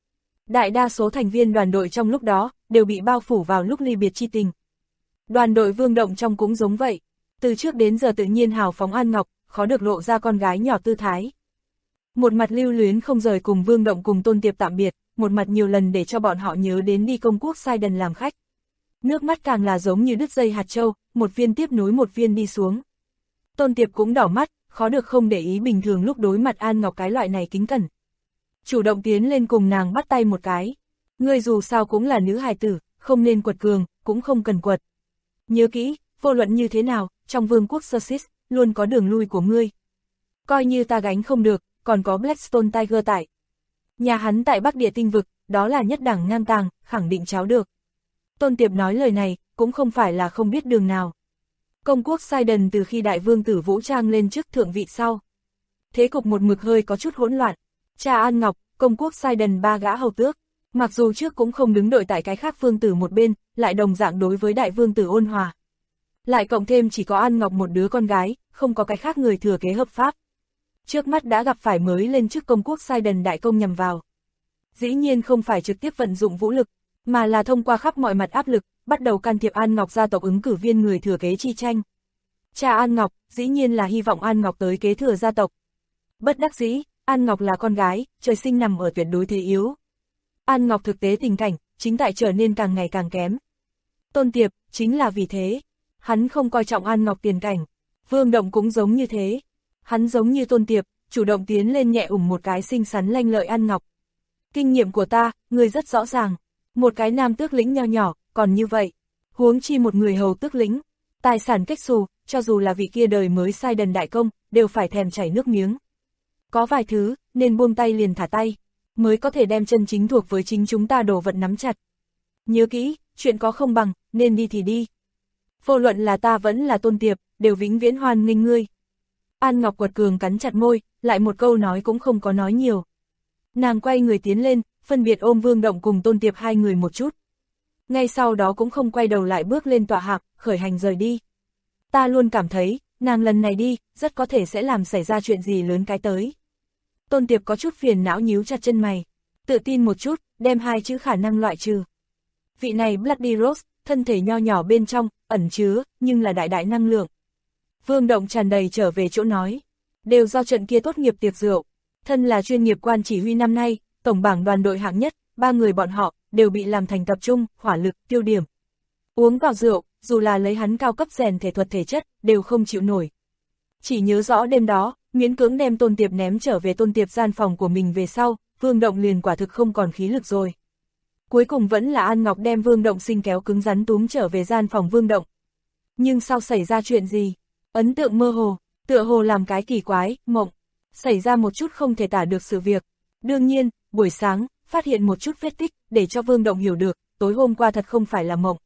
Đại đa số thành viên đoàn đội trong lúc đó, đều bị bao phủ vào lúc ly biệt chi tình. Đoàn đội Vương Động trong cũng giống vậy. Từ trước đến giờ tự nhiên hào phóng An Ngọc, khó được lộ ra con gái nhỏ tư thái. Một mặt lưu luyến không rời cùng Vương Động cùng Tôn Tiệp tạm biệt, một mặt nhiều lần để cho bọn họ nhớ đến đi công quốc Sidon làm khách. Nước mắt càng là giống như đứt dây hạt châu, một viên tiếp nối một viên đi xuống. Tôn Tiệp cũng đỏ mắt, khó được không để ý bình thường lúc đối mặt An Ngọc cái loại này kính cẩn. Chủ động tiến lên cùng nàng bắt tay một cái. Ngươi dù sao cũng là nữ hài tử, không nên quật cường, cũng không cần quật. Nhớ kỹ, vô luận như thế nào, trong vương quốc Sussex, luôn có đường lui của ngươi. Coi như ta gánh không được, còn có Blackstone Tiger tại. Nhà hắn tại Bắc Địa Tinh Vực, đó là nhất đẳng ngang tàng, khẳng định cháo được. Tôn Tiệp nói lời này, cũng không phải là không biết đường nào. Công quốc Sidon từ khi đại vương tử vũ trang lên trước thượng vị sau. Thế cục một mực hơi có chút hỗn loạn. Cha An Ngọc, công quốc Sidon 3 gã hầu tước. Mặc dù trước cũng không đứng đội tại cái khác vương tử một bên, lại đồng dạng đối với đại vương tử ôn hòa. Lại cộng thêm chỉ có An Ngọc một đứa con gái, không có cái khác người thừa kế hợp pháp. Trước mắt đã gặp phải mới lên chức công quốc Sidon đại công nhằm vào. Dĩ nhiên không phải trực tiếp vận dụng vũ lực, mà là thông qua khắp mọi mặt áp lực, bắt đầu can thiệp An Ngọc gia tộc ứng cử viên người thừa kế chi tranh. Cha An Ngọc, dĩ nhiên là hy vọng An Ngọc tới kế thừa gia tộc. Bất đắc dĩ, An Ngọc là con gái, trời sinh nằm ở tuyệt đối thế yếu. An Ngọc thực tế tình cảnh, chính tại trở nên càng ngày càng kém. Tôn Tiệp, chính là vì thế. Hắn không coi trọng An Ngọc tiền cảnh. Vương Động cũng giống như thế. Hắn giống như Tôn Tiệp, chủ động tiến lên nhẹ một cái xinh xắn lanh lợi An Ngọc. Kinh nghiệm của ta, người rất rõ ràng. Một cái nam tước lĩnh nho nhỏ, còn như vậy. Huống chi một người hầu tước lĩnh. Tài sản cách xù, cho dù là vị kia đời mới Sidon đại công, đều phải thèm chảy nước miếng. Có vài thứ, nên buông tay liền thả tay, mới có thể đem chân chính thuộc với chính chúng ta đồ vật nắm chặt. Nhớ kỹ, chuyện có không bằng, nên đi thì đi. Vô luận là ta vẫn là Tôn Tiệp, đều vĩnh viễn hoan nghênh ngươi. An Ngọc quật cường cắn chặt môi, lại một câu nói cũng không có nói nhiều. Nàng quay người tiến lên, phân biệt ôm Vương Động cùng Tôn Tiệp hai người một chút. Ngay sau đó cũng không quay đầu lại bước lên tọa hạc, khởi hành rời đi. Ta luôn cảm thấy, nàng lần này đi, rất có thể sẽ làm xảy ra chuyện gì lớn cái tới. Tôn Tiệp có chút phiền não nhíu chặt chân mày, tự tin một chút, đem hai chữ khả năng loại trừ. Vị này Bloody Rose, thân thể nho nhỏ bên trong, ẩn chứa, nhưng là đại đại năng lượng. Vương Động tràn đầy trở về chỗ nói, đều do trận kia tốt nghiệp tiệc rượu. Thân là chuyên nghiệp quan chỉ huy năm nay, tổng bảng đoàn đội hạng nhất, 3 người bọn họ, đều bị làm thành tập trung, hỏa lực, tiêu điểm. Uống vào rượu, dù là lấy hắn cao cấp rèn thể thuật thể chất, đều không chịu nổi. Chỉ nhớ rõ đêm đó, miễn cưỡng đem Tôn Tiệp ném trở về Tôn Tiệp gian phòng của mình về sau, Vương Động liền quả thực không còn khí lực rồi. Cuối cùng vẫn là An Ngọc đem Vương Động sinh kéo cứng rắn túm trở về gian phòng Vương Động. Nhưng sau xảy ra chuyện gì? Ấn tượng mơ hồ, tựa hồ làm cái kỳ quái, mộng. Xảy ra một chút không thể tả được sự việc. Đương nhiên, buổi sáng, phát hiện một chút vết tích, để cho Vương Động hiểu được, tối hôm qua thật không phải là mộng.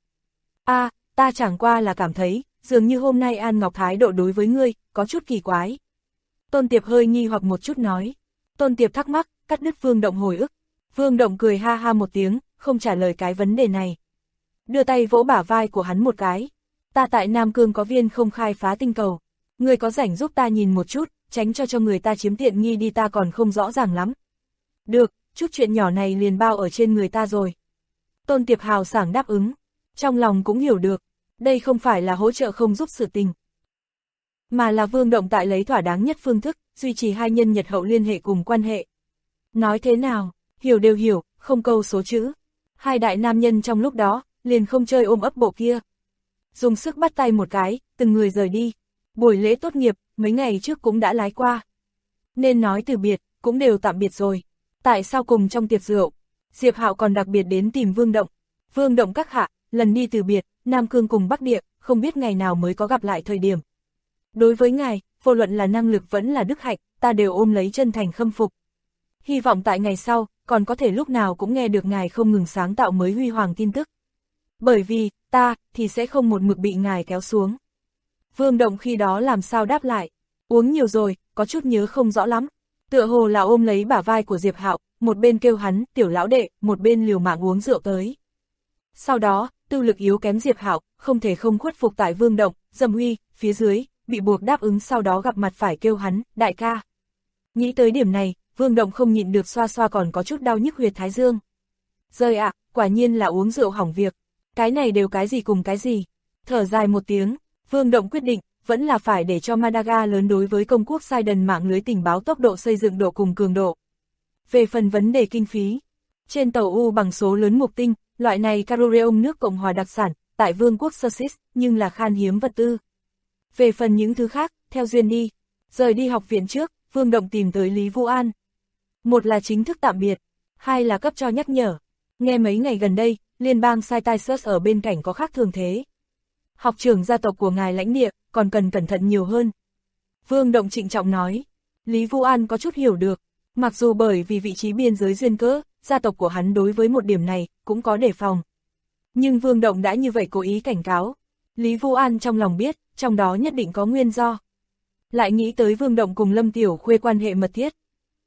Ta chẳng qua là cảm thấy, dường như hôm nay An Ngọc thái độ đối với ngươi, có chút kỳ quái. Tôn Tiệp hơi nghi hoặc một chút nói. Tôn Tiệp thắc mắc, cắt đứt Vương Động hồi ức. Vương Động cười ha ha một tiếng, không trả lời cái vấn đề này. Đưa tay vỗ bả vai của hắn một cái. Ta tại Nam Cương có viên không khai phá tinh cầu. Ngươi có rảnh giúp ta nhìn một chút, tránh cho người ta chiếm tiện nghi đi, ta còn không rõ ràng lắm. Được, chút chuyện nhỏ này liền bao ở trên người ta rồi. Tôn Tiệp hào sảng đáp ứng. Trong lòng cũng hiểu được, đây không phải là hỗ trợ không giúp sự tình, mà là Vương Động tại lấy thỏa đáng nhất phương thức, duy trì hai nhân Nhật hậu liên hệ cùng quan hệ. Nói thế nào, hiểu đều hiểu, không câu số chữ. Hai đại nam nhân trong lúc đó, liền không chơi ôm ấp bộ kia. Dùng sức bắt tay một cái, từng người rời đi. Buổi lễ tốt nghiệp, mấy ngày trước cũng đã lái qua. Nên nói từ biệt, cũng đều tạm biệt rồi. Tại sao cùng trong tiệc rượu, Diệp Hạo còn đặc biệt đến tìm Vương Động. Vương Động các hạ, lần đi từ biệt, Nam Cương cùng Bắc Địa, không biết ngày nào mới có gặp lại thời điểm. Đối với ngài, vô luận là năng lực vẫn là đức hạnh, ta đều ôm lấy chân thành khâm phục. Hy vọng tại ngày sau, còn có thể lúc nào cũng nghe được ngài không ngừng sáng tạo mới huy hoàng tin tức. Bởi vì, ta, thì sẽ không một mực bị ngài kéo xuống. Vương Động khi đó làm sao đáp lại, uống nhiều rồi, có chút nhớ không rõ lắm. Tựa hồ là ôm lấy bả vai của Diệp Hạo, một bên kêu hắn, tiểu lão đệ, một bên liều mạng uống rượu tới. Sau đó, tư lực yếu kém Diệp Hạo, không thể không khuất phục tại Vương Động, dâm uy, phía dưới, bị buộc đáp ứng, sau đó gặp mặt phải kêu hắn, đại ca. Nghĩ tới điểm này, Vương Động không nhịn được xoa xoa còn có chút đau nhức huyệt thái dương. Rơi ạ, quả nhiên là uống rượu hỏng việc. Cái này đều cái gì cùng cái gì. Thở dài một tiếng, Vương Động quyết định, vẫn là phải để cho Madaga lớn đối với công quốc Sidon mạng lưới tình báo tốc độ xây dựng độ cùng cường độ. Về phần vấn đề kinh phí, trên tàu U bằng số lớn mục tinh, loại này Caroreum nước Cộng hòa đặc sản, tại Vương quốc Sussex, nhưng là khan hiếm vật tư. Về phần những thứ khác, theo duyên đi, rời đi học viện trước, Vương Động tìm tới Lý Vu An. Một là chính thức tạm biệt, hai là cấp cho nhắc nhở. Nghe mấy ngày gần đây, liên bang Cyrus ở bên cạnh có khác thường thế. Học trưởng gia tộc của ngài lãnh địa, còn cần cẩn thận nhiều hơn. Vương Động trịnh trọng nói. Lý Vu An có chút hiểu được, mặc dù bởi vì vị trí biên giới duyên cớ, gia tộc của hắn đối với một điểm này, cũng có đề phòng. Nhưng Vương Động đã như vậy cố ý cảnh cáo. Lý Vu An trong lòng biết, trong đó nhất định có nguyên do. Lại nghĩ tới Vương Động cùng Lâm Tiểu Khuê quan hệ mật thiết.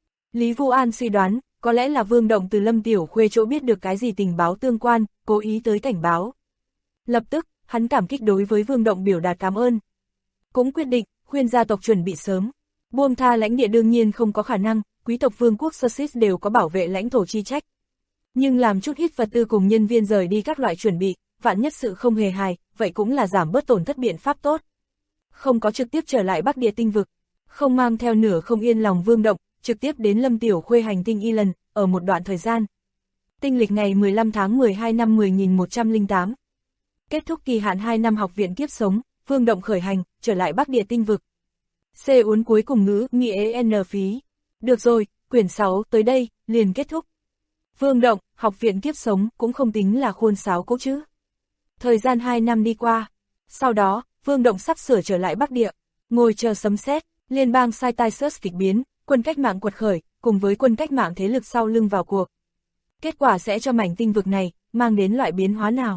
Lý Vu An suy đoán, có lẽ là Vương Động từ Lâm Tiểu Khuê chỗ biết được cái gì tình báo tương quan, cố ý tới cảnh báo. Lập tức, hắn cảm kích đối với Vương Động biểu đạt cảm ơn. Cũng quyết định, khuyên gia tộc chuẩn bị sớm. Buông tha lãnh địa đương nhiên không có khả năng, quý tộc Vương quốc Sussex đều có bảo vệ lãnh thổ chi trách. Nhưng làm chút ít vật tư cùng nhân viên rời đi các loại chuẩn bị, vạn nhất sự không hề hài, vậy cũng là giảm bớt tổn thất biện pháp tốt. Không có trực tiếp trở lại Bắc Địa tinh vực, không mang theo nửa không yên lòng Vương Động, trực tiếp đến Lâm Tiểu Khuê hành tinh Y lần, ở một đoạn thời gian. Tinh lịch ngày 15 tháng 12 năm 10108. Kết thúc kỳ hạn 2 năm học viện kiếp sống, Vương Động khởi hành, trở lại Bắc Địa tinh vực. C uốn cuối cùng ngữ, nghĩa N phí. Được rồi, quyển 6 tới đây, liền kết thúc. Vương Động, học viện kiếp sống cũng không tính là khuôn sáo cũ chứ. Thời gian 2 năm đi qua. Sau đó, Vương Động sắp sửa trở lại Bắc Địa, ngồi chờ sấm sét, liên bang Cyrus kịch biến, quân cách mạng quật khởi, cùng với quân cách mạng thế lực sau lưng vào cuộc. Kết quả sẽ cho mảnh tinh vực này, mang đến loại biến hóa nào?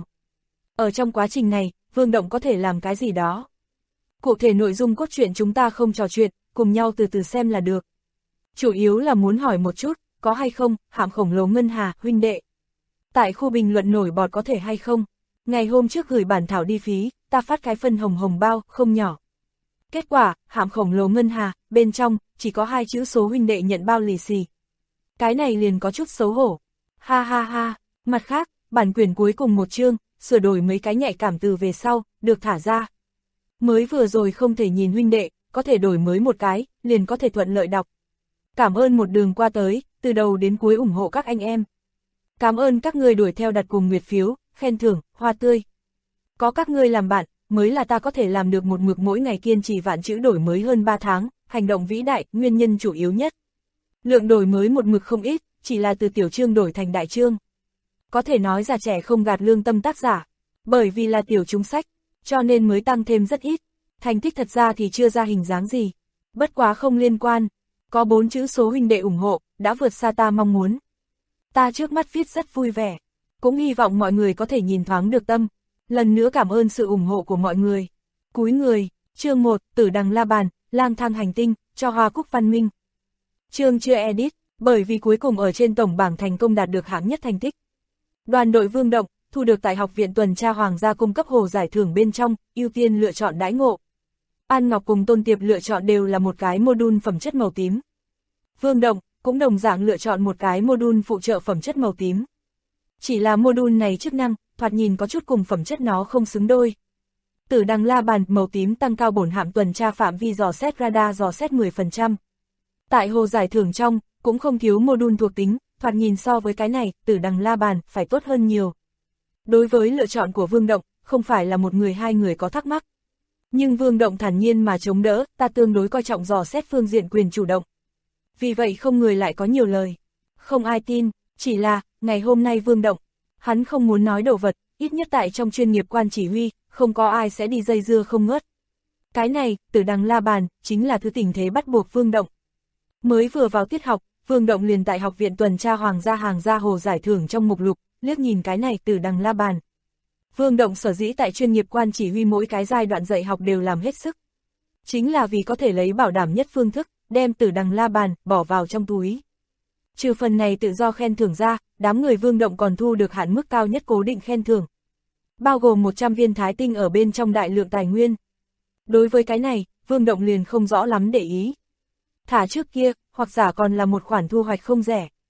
Ở trong quá trình này, Vương Động có thể làm cái gì đó? Cụ thể nội dung cốt truyện chúng ta không trò chuyện, cùng nhau từ từ xem là được. Chủ yếu là muốn hỏi một chút, có hay không, hạm khổng lồ Ngân Hà, huynh đệ. Tại khu bình luận nổi bọt có thể hay không? Ngày hôm trước gửi bản thảo đi phí, ta phát cái phân hồng hồng bao, không nhỏ. Kết quả, hạm khổng lồ Ngân Hà, bên trong, chỉ có 2 chữ số huynh đệ nhận bao lì xì. Cái này liền có chút xấu hổ. Ha ha ha, mặt khác, bản quyền cuối cùng một chương, sửa đổi mấy cái nhạy cảm từ về sau, được thả ra. Mới vừa rồi không thể nhìn huynh đệ, có thể đổi mới một cái, liền có thể thuận lợi đọc. Cảm ơn một đường qua tới, từ đầu đến cuối ủng hộ các anh em. Cảm ơn các người đuổi theo đặt cùng nguyệt phiếu, khen thưởng, hoa tươi. Có các ngươi làm bạn, mới là ta có thể làm được một mực mỗi ngày kiên trì vạn chữ đổi mới hơn 3 tháng, hành động vĩ đại, nguyên nhân chủ yếu nhất. Lượng đổi mới một mực không ít, chỉ là từ tiểu chương đổi thành đại chương. Có thể nói già trẻ không gạt lương tâm tác giả, bởi vì là tiểu chúng sách, cho nên mới tăng thêm rất ít. Thành tích thật ra thì chưa ra hình dáng gì, bất quá không liên quan. Có 4 chữ số huynh đệ ủng hộ, đã vượt xa ta mong muốn. Ta trước mắt viết rất vui vẻ, cũng hy vọng mọi người có thể nhìn thoáng được tâm. Lần nữa cảm ơn sự ủng hộ của mọi người. Cúi người, chương 1, Tử Đằng La Bàn, lang thang hành tinh, cho Hoa Cúc Văn Minh. Chương chưa edit, bởi vì cuối cùng ở trên tổng bảng thành công đạt được hạng nhất thành tích. Đoàn đội Vương Động, thu được tại học viện tuần tra Hoàng gia cung cấp hồ giải thưởng bên trong, ưu tiên lựa chọn đãi ngộ. An Ngọc cùng Tôn Tiệp lựa chọn đều là một cái module phẩm chất màu tím. Vương Động cũng đồng dạng lựa chọn một cái module phụ trợ phẩm chất màu tím. Chỉ là module này chức năng, thoạt nhìn có chút cùng phẩm chất nó không xứng đôi. Tử Đằng La Bàn màu tím tăng cao bổn hạm tuần tra phạm vi dò xét radar dò xét 10%. Tại hồ giải thưởng trong, cũng không thiếu module thuộc tính, thoạt nhìn so với cái này, Tử Đằng La Bàn phải tốt hơn nhiều. Đối với lựa chọn của Vương Động, không phải là một người hai người có thắc mắc. Nhưng Vương Động thản nhiên mà chống đỡ, ta tương đối coi trọng dò xét phương diện quyền chủ động. Vì vậy không người lại có nhiều lời. Không ai tin, chỉ là, ngày hôm nay Vương Động, hắn không muốn nói đồ vật, ít nhất tại trong chuyên nghiệp quan chỉ huy, không có ai sẽ đi dây dưa không ngớt. Cái này, Tử Đằng La Bàn, chính là thứ tình thế bắt buộc Vương Động. Mới vừa vào tiết học, Vương Động liền tại học viện tuần tra Hoàng gia hàng gia hồ giải thưởng trong mục lục, liếc nhìn cái này Tử Đằng La Bàn. Vương Động sở dĩ tại chuyên nghiệp quan chỉ huy mỗi cái giai đoạn dạy học đều làm hết sức. Chính là vì có thể lấy bảo đảm nhất phương thức, đem Tử Đằng La Bàn, bỏ vào trong túi. Trừ phần này tự do khen thưởng ra, đám người Vương Động còn thu được hạn mức cao nhất cố định khen thưởng. Bao gồm 100 viên thái tinh ở bên trong đại lượng tài nguyên. Đối với cái này, Vương Động liền không rõ lắm để ý. Thả trước kia, hoặc giả còn là một khoản thu hoạch không rẻ.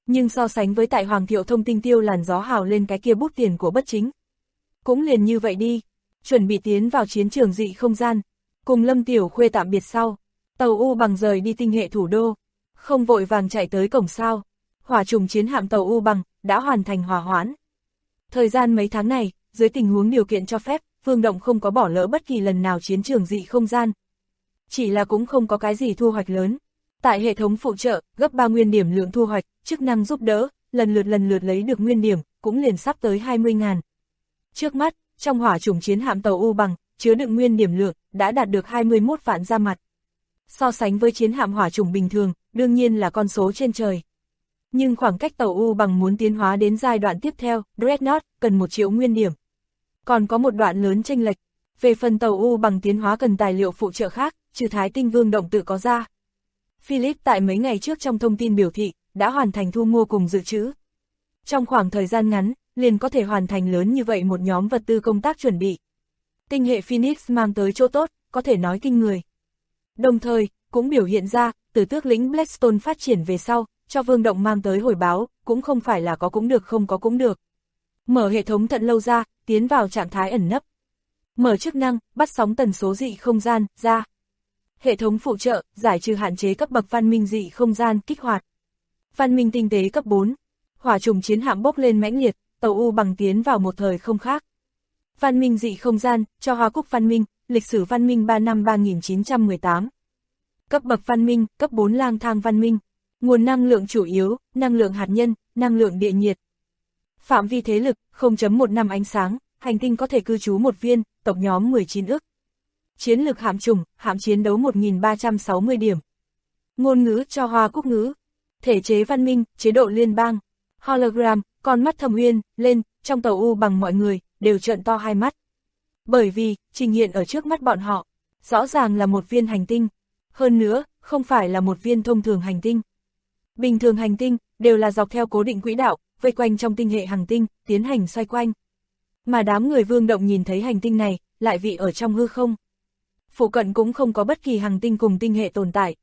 Nhưng so sánh với tại Hoàng Thiệu Thông tinh tiêu làn gió hào lên cái kia bút tiền của bất chính. Cũng liền như vậy đi, chuẩn bị tiến vào chiến trường dị không gian, cùng Lâm Tiểu Khuê tạm biệt sau, tàu U Bằng rời đi tinh hệ thủ đô, không vội vàng chạy tới cổng sao, hỏa trùng chiến hạm tàu U Bằng đã hoàn thành hòa hoãn. Thời gian mấy tháng này, dưới tình huống điều kiện cho phép, Vương Động không có bỏ lỡ bất kỳ lần nào chiến trường dị không gian. Chỉ là cũng không có cái gì thu hoạch lớn. Tại hệ thống phụ trợ, gấp 3 nguyên điểm lượng thu hoạch, chức năng giúp đỡ, lần lượt lấy được nguyên điểm, cũng liền sắp tới 20.000. Trước mắt, trong hỏa chủng chiến hạm tàu U Bằng, chứa đựng nguyên điểm lượng, đã đạt được 21 vạn ra mặt. So sánh với chiến hạm hỏa chủng bình thường, đương nhiên là con số trên trời. Nhưng khoảng cách tàu U Bằng muốn tiến hóa đến giai đoạn tiếp theo, Dreadnought, cần 1 triệu nguyên điểm. Còn có một đoạn lớn chênh lệch. Về phần tàu U Bằng tiến hóa cần tài liệu phụ trợ khác, trừ Thái Tinh Vương Động tự có ra. Philip tại mấy ngày trước trong thông tin biểu thị, đã hoàn thành thu mua cùng dự trữ. Trong khoảng thời gian ngắn, liền có thể hoàn thành lớn như vậy một nhóm vật tư công tác chuẩn bị. Tinh hệ Phoenix mang tới chỗ tốt, có thể nói kinh người. Đồng thời, cũng biểu hiện ra, từ tước lĩnh Blackstone phát triển về sau, cho Vương Động mang tới hồi báo, cũng không phải là có cũng được không có cũng được. Mở hệ thống thận lâu ra, tiến vào trạng thái ẩn nấp. Mở chức năng, bắt sóng tần số dị không gian, ra. Hệ thống phụ trợ, giải trừ hạn chế cấp bậc văn minh dị không gian, kích hoạt. Văn minh tinh tế cấp 4. Hỏa trùng chiến hạm bốc lên mãnh liệt, tàu U Bằng tiến vào một thời không khác. Văn minh dị không gian, cho Hoa Cúc văn minh, lịch sử văn minh 3 năm 3918. Cấp bậc văn minh, cấp 4 lang thang văn minh. Nguồn năng lượng chủ yếu, năng lượng hạt nhân, năng lượng địa nhiệt. Phạm vi thế lực, 0.1 năm ánh sáng, hành tinh có thể cư trú một viên, tộc nhóm 19 ức. Chiến lược hạm chủng, hạm chiến đấu 1360 điểm. Ngôn ngữ cho Hoa Cúc ngữ. Thể chế văn minh, chế độ liên bang. Hologram, con mắt Thâm Uyên, lên, trong tàu U Bằng mọi người, đều trợn to hai mắt. Bởi vì, trình hiện ở trước mắt bọn họ, rõ ràng là một viên hành tinh. Hơn nữa, không phải là một viên thông thường hành tinh. Bình thường hành tinh, đều là dọc theo cố định quỹ đạo, vây quanh trong tinh hệ hành tinh, tiến hành xoay quanh. Mà đám người Vương Động nhìn thấy hành tinh này, lại vị ở trong hư không. Phụ cận cũng không có bất kỳ hành tinh cùng tinh hệ tồn tại.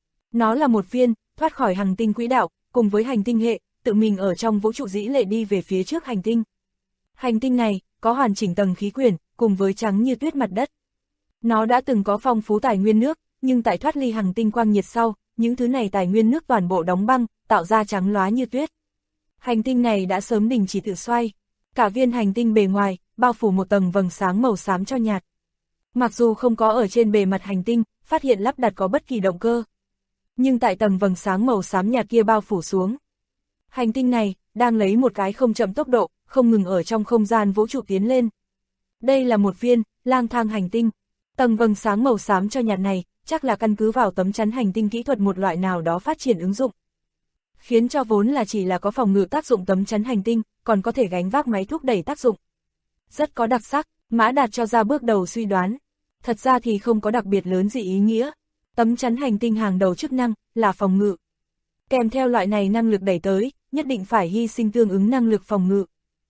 Nó là một viên, thoát khỏi hành tinh quỹ đạo, cùng với hành tinh hệ, tự mình ở trong vũ trụ dĩ lệ đi về phía trước hành tinh. Hành tinh này, có hoàn chỉnh tầng khí quyển, cùng với trắng như tuyết mặt đất. Nó đã từng có phong phú tài nguyên nước, nhưng tại thoát ly hành tinh quang nhiệt sau, những thứ này tài nguyên nước toàn bộ đóng băng, tạo ra trắng lóa như tuyết. Hành tinh này đã sớm đình chỉ tự xoay. Cả viên hành tinh bề ngoài, bao phủ một tầng vầng sáng màu xám cho nhạt. Mặc dù không có ở trên bề mặt hành tinh, phát hiện lắp đặt có bất kỳ động cơ. Nhưng tại tầng vầng sáng màu xám nhạt kia bao phủ xuống. Hành tinh này, đang lấy một cái không chậm tốc độ, không ngừng ở trong không gian vũ trụ tiến lên. Đây là một viên, lang thang hành tinh. Tầng vầng sáng màu xám cho nhạt này, chắc là căn cứ vào tấm chắn hành tinh kỹ thuật một loại nào đó phát triển ứng dụng. Khiến cho vốn là chỉ là có phòng ngự tác dụng tấm chắn hành tinh, còn có thể gánh vác máy thúc đẩy tác dụng. Rất có đặc sắc, Mã Đạt cho ra bước đầu suy đoán. Thật ra thì không có đặc biệt lớn gì ý nghĩa. Tấm chắn hành tinh hàng đầu chức năng, là phòng ngự. Kèm theo loại này năng lực đẩy tới, nhất định phải hy sinh tương ứng năng lực phòng ngự.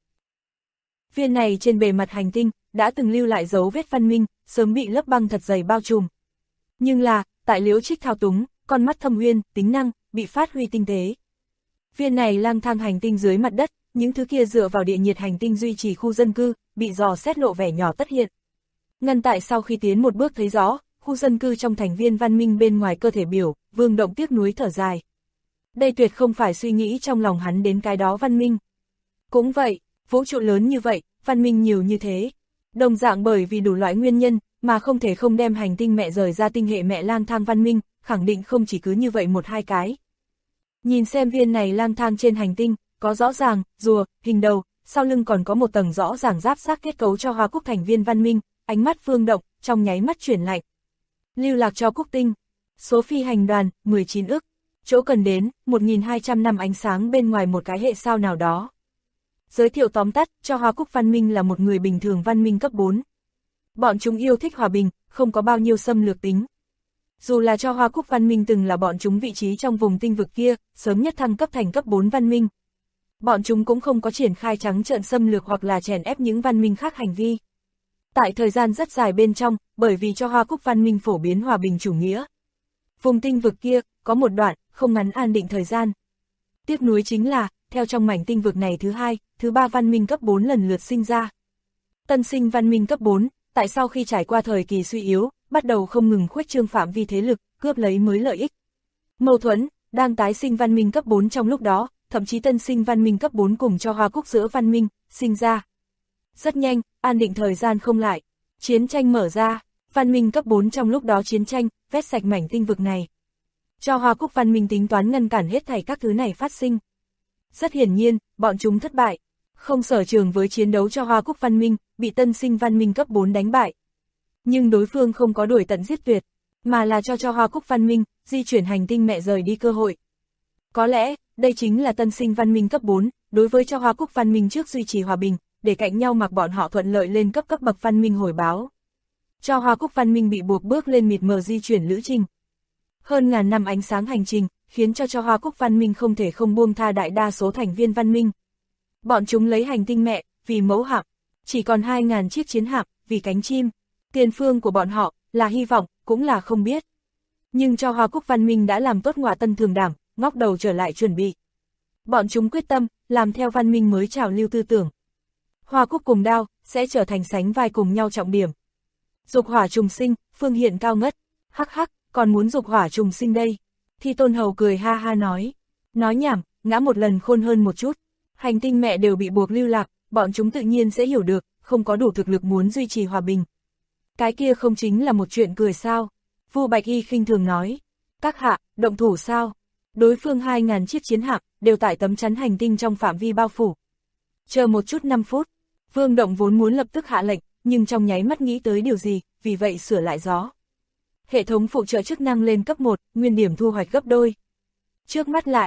Viên này trên bề mặt hành tinh, đã từng lưu lại dấu vết văn minh, sớm bị lớp băng thật dày bao trùm. Nhưng là, tại Liễu Trích thao túng, con mắt Thâm Uyên, tính năng, bị phát huy tinh tế. Viên này lang thang hành tinh dưới mặt đất, những thứ kia dựa vào địa nhiệt hành tinh duy trì khu dân cư, bị dò xét lộ vẻ nhỏ tất hiện. Ngăn tại sau khi tiến một bước thấy rõ, khu dân cư trong thành viên văn minh bên ngoài cơ thể biểu, Vương Động tiếc nuối thở dài. Đây tuyệt không phải suy nghĩ trong lòng hắn đến cái đó văn minh. Cũng vậy, vũ trụ lớn như vậy, văn minh nhiều như thế. Đồng dạng bởi vì đủ loại nguyên nhân, mà không thể không đem hành tinh mẹ rời ra tinh hệ mẹ lang thang văn minh, khẳng định không chỉ cứ như vậy một hai cái. Nhìn xem viên này lang thang trên hành tinh, có rõ ràng, rùa, hình đầu, sau lưng còn có một tầng rõ ràng giáp xác kết cấu cho Hoa Cúc thành viên văn minh, ánh mắt Vương Động, trong nháy mắt chuyển lạnh. Lưu lạc cho Cúc tinh. Số phi hành đoàn, 19 ức. Chỗ cần đến, 1200 năm ánh sáng bên ngoài một cái hệ sao nào đó. Giới thiệu tóm tắt, cho Hoa Cúc văn minh là một người bình thường văn minh cấp 4. Bọn chúng yêu thích hòa bình, không có bao nhiêu xâm lược tính. Dù là cho Hoa Cúc văn minh từng là bọn chúng vị trí trong vùng tinh vực kia, sớm nhất thăng cấp thành cấp 4 văn minh. Bọn chúng cũng không có triển khai trắng trợn xâm lược hoặc là chèn ép những văn minh khác hành vi. Tại thời gian rất dài bên trong, bởi vì cho Hoa Cúc văn minh phổ biến hòa bình chủ nghĩa. Vùng tinh vực kia, có một đoạn, không ngắn an định thời gian. Tiếc nuối chính là, theo trong mảnh tinh vực này thứ 2, thứ 3 văn minh cấp 4 lần lượt sinh ra. Tân sinh văn minh cấp 4, tại sau khi trải qua thời kỳ suy yếu, bắt đầu không ngừng khuếch trương phạm vi thế lực, cướp lấy mới lợi ích. Mâu thuẫn, đang tái sinh văn minh cấp 4 trong lúc đó, thậm chí tân sinh văn minh cấp 4 cùng cho hoa cúc giữa văn minh, sinh ra. Rất nhanh, an định thời gian không lại, chiến tranh mở ra, văn minh cấp 4 trong lúc đó chiến tranh, vét sạch mảnh tinh vực này. Cho hoa cúc văn minh tính toán ngăn cản hết thảy các thứ này phát sinh. Rất hiển nhiên, bọn chúng thất bại, không sở trường với chiến đấu cho hoa cúc văn minh, bị tân sinh văn minh cấp 4 đánh bại. Nhưng đối phương không có đuổi tận giết tuyệt, mà là cho hoa cúc văn minh, di chuyển hành tinh mẹ rời đi cơ hội. Có lẽ, đây chính là tân sinh văn minh cấp 4, đối với cho hoa cúc văn minh trước duy trì hòa bình, để cạnh nhau mặc bọn họ thuận lợi lên cấp bậc văn minh hồi báo. Cho hoa cúc văn minh bị buộc bước lên mịt mờ di chuyển lữ trình. Hơn ngàn năm ánh sáng hành trình, khiến cho hoa cúc văn minh không thể không buông tha đại đa số thành viên văn minh. Bọn chúng lấy hành tinh mẹ, vì mẫu hạm, chỉ còn 2.000 chiếc chiến hạm, vì cánh chim. Tiền phương của bọn họ, là hy vọng, cũng là không biết. Nhưng cho hoa cúc văn minh đã làm tốt ngọa tân thường đảm, ngóc đầu trở lại chuẩn bị. Bọn chúng quyết tâm, làm theo văn minh mới trào lưu tư tưởng. Hoa cúc cùng đao, sẽ trở thành sánh vai cùng nhau trọng điểm. Dục hỏa trùng sinh, phương hiện cao ngất. Hắc hắc, còn muốn dục hỏa trùng sinh đây. Thi Tôn Hầu cười ha ha nói. Nói nhảm, ngã một lần khôn hơn một chút. Hành tinh mẹ đều bị buộc lưu lạc, bọn chúng tự nhiên sẽ hiểu được, không có đủ thực lực muốn duy trì hòa bình. Cái kia không chính là một chuyện cười sao? Vu Bạch Y khinh thường nói. Các hạ, động thủ sao? Đối phương 2.000 chiếc chiến hạm, đều tại tấm chắn hành tinh trong phạm vi bao phủ. Chờ một chút 5 phút, Vương Động vốn muốn lập tức hạ lệnh, nhưng trong nháy mắt nghĩ tới điều gì, vì vậy sửa lại gió. Hệ thống phụ trợ chức năng lên cấp 1, nguyên điểm thu hoạch gấp đôi. Trước mắt là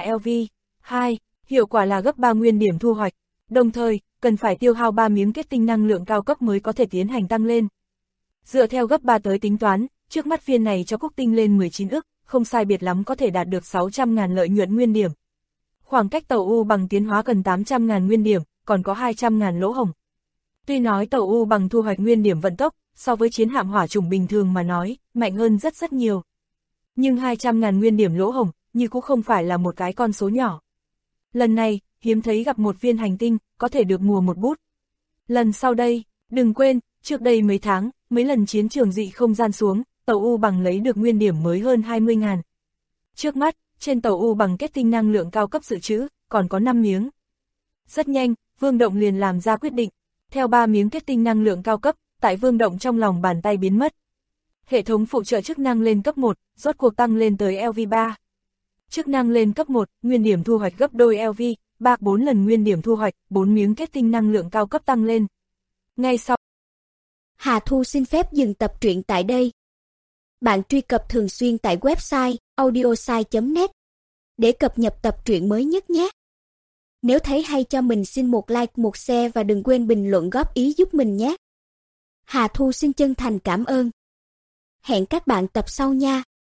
LV2, hiệu quả là gấp 3 nguyên điểm thu hoạch, đồng thời, cần phải tiêu hao 3 miếng kết tinh năng lượng cao cấp mới có thể tiến hành tăng lên. Dựa theo gấp 3 tới tính toán, trước mắt viên này cho cúc tinh lên 19 ức, không sai biệt lắm có thể đạt được 600.000 lợi nhuận nguyên điểm. Khoảng cách tàu U bằng tiến hóa cần 800.000 nguyên điểm, còn có 200.000 lỗ hổng. Tuy nói tàu U bằng thu hoạch nguyên điểm vận tốc, so với chiến hạm hỏa trùng bình thường mà nói, mạnh hơn rất nhiều. Nhưng 200.000 nguyên điểm lỗ hổng, như cũng không phải là một cái con số nhỏ. Lần này, hiếm thấy gặp một viên hành tinh, có thể được mùa một bút. Lần sau đây, đừng quên, trước đây mấy tháng, mấy lần chiến trường dị không gian xuống, tàu U bằng lấy được nguyên điểm mới hơn 20.000. Trước mắt, trên tàu U bằng kết tinh năng lượng cao cấp dự trữ, còn có 5 miếng. Rất nhanh, Vương Động liền làm ra quyết định, theo 3 miếng kết tinh năng lượng cao cấp, tại Vương Động trong lòng bàn tay biến mất. Hệ thống phụ trợ chức năng lên cấp 1, rốt cuộc tăng lên tới LV3. Chức năng lên cấp 1, nguyên điểm thu hoạch gấp đôi LV, 4 lần nguyên điểm thu hoạch, 4 miếng kết tinh năng lượng cao cấp tăng lên. Ngay sau, Hà Thu xin phép dừng tập truyện tại đây. Bạn truy cập thường xuyên tại website audiosai.net để cập nhật tập truyện mới nhất nhé. Nếu thấy hay cho mình xin một like, một share và đừng quên bình luận góp ý giúp mình nhé. Hà Thu xin chân thành cảm ơn. Hẹn các bạn tập sau nha.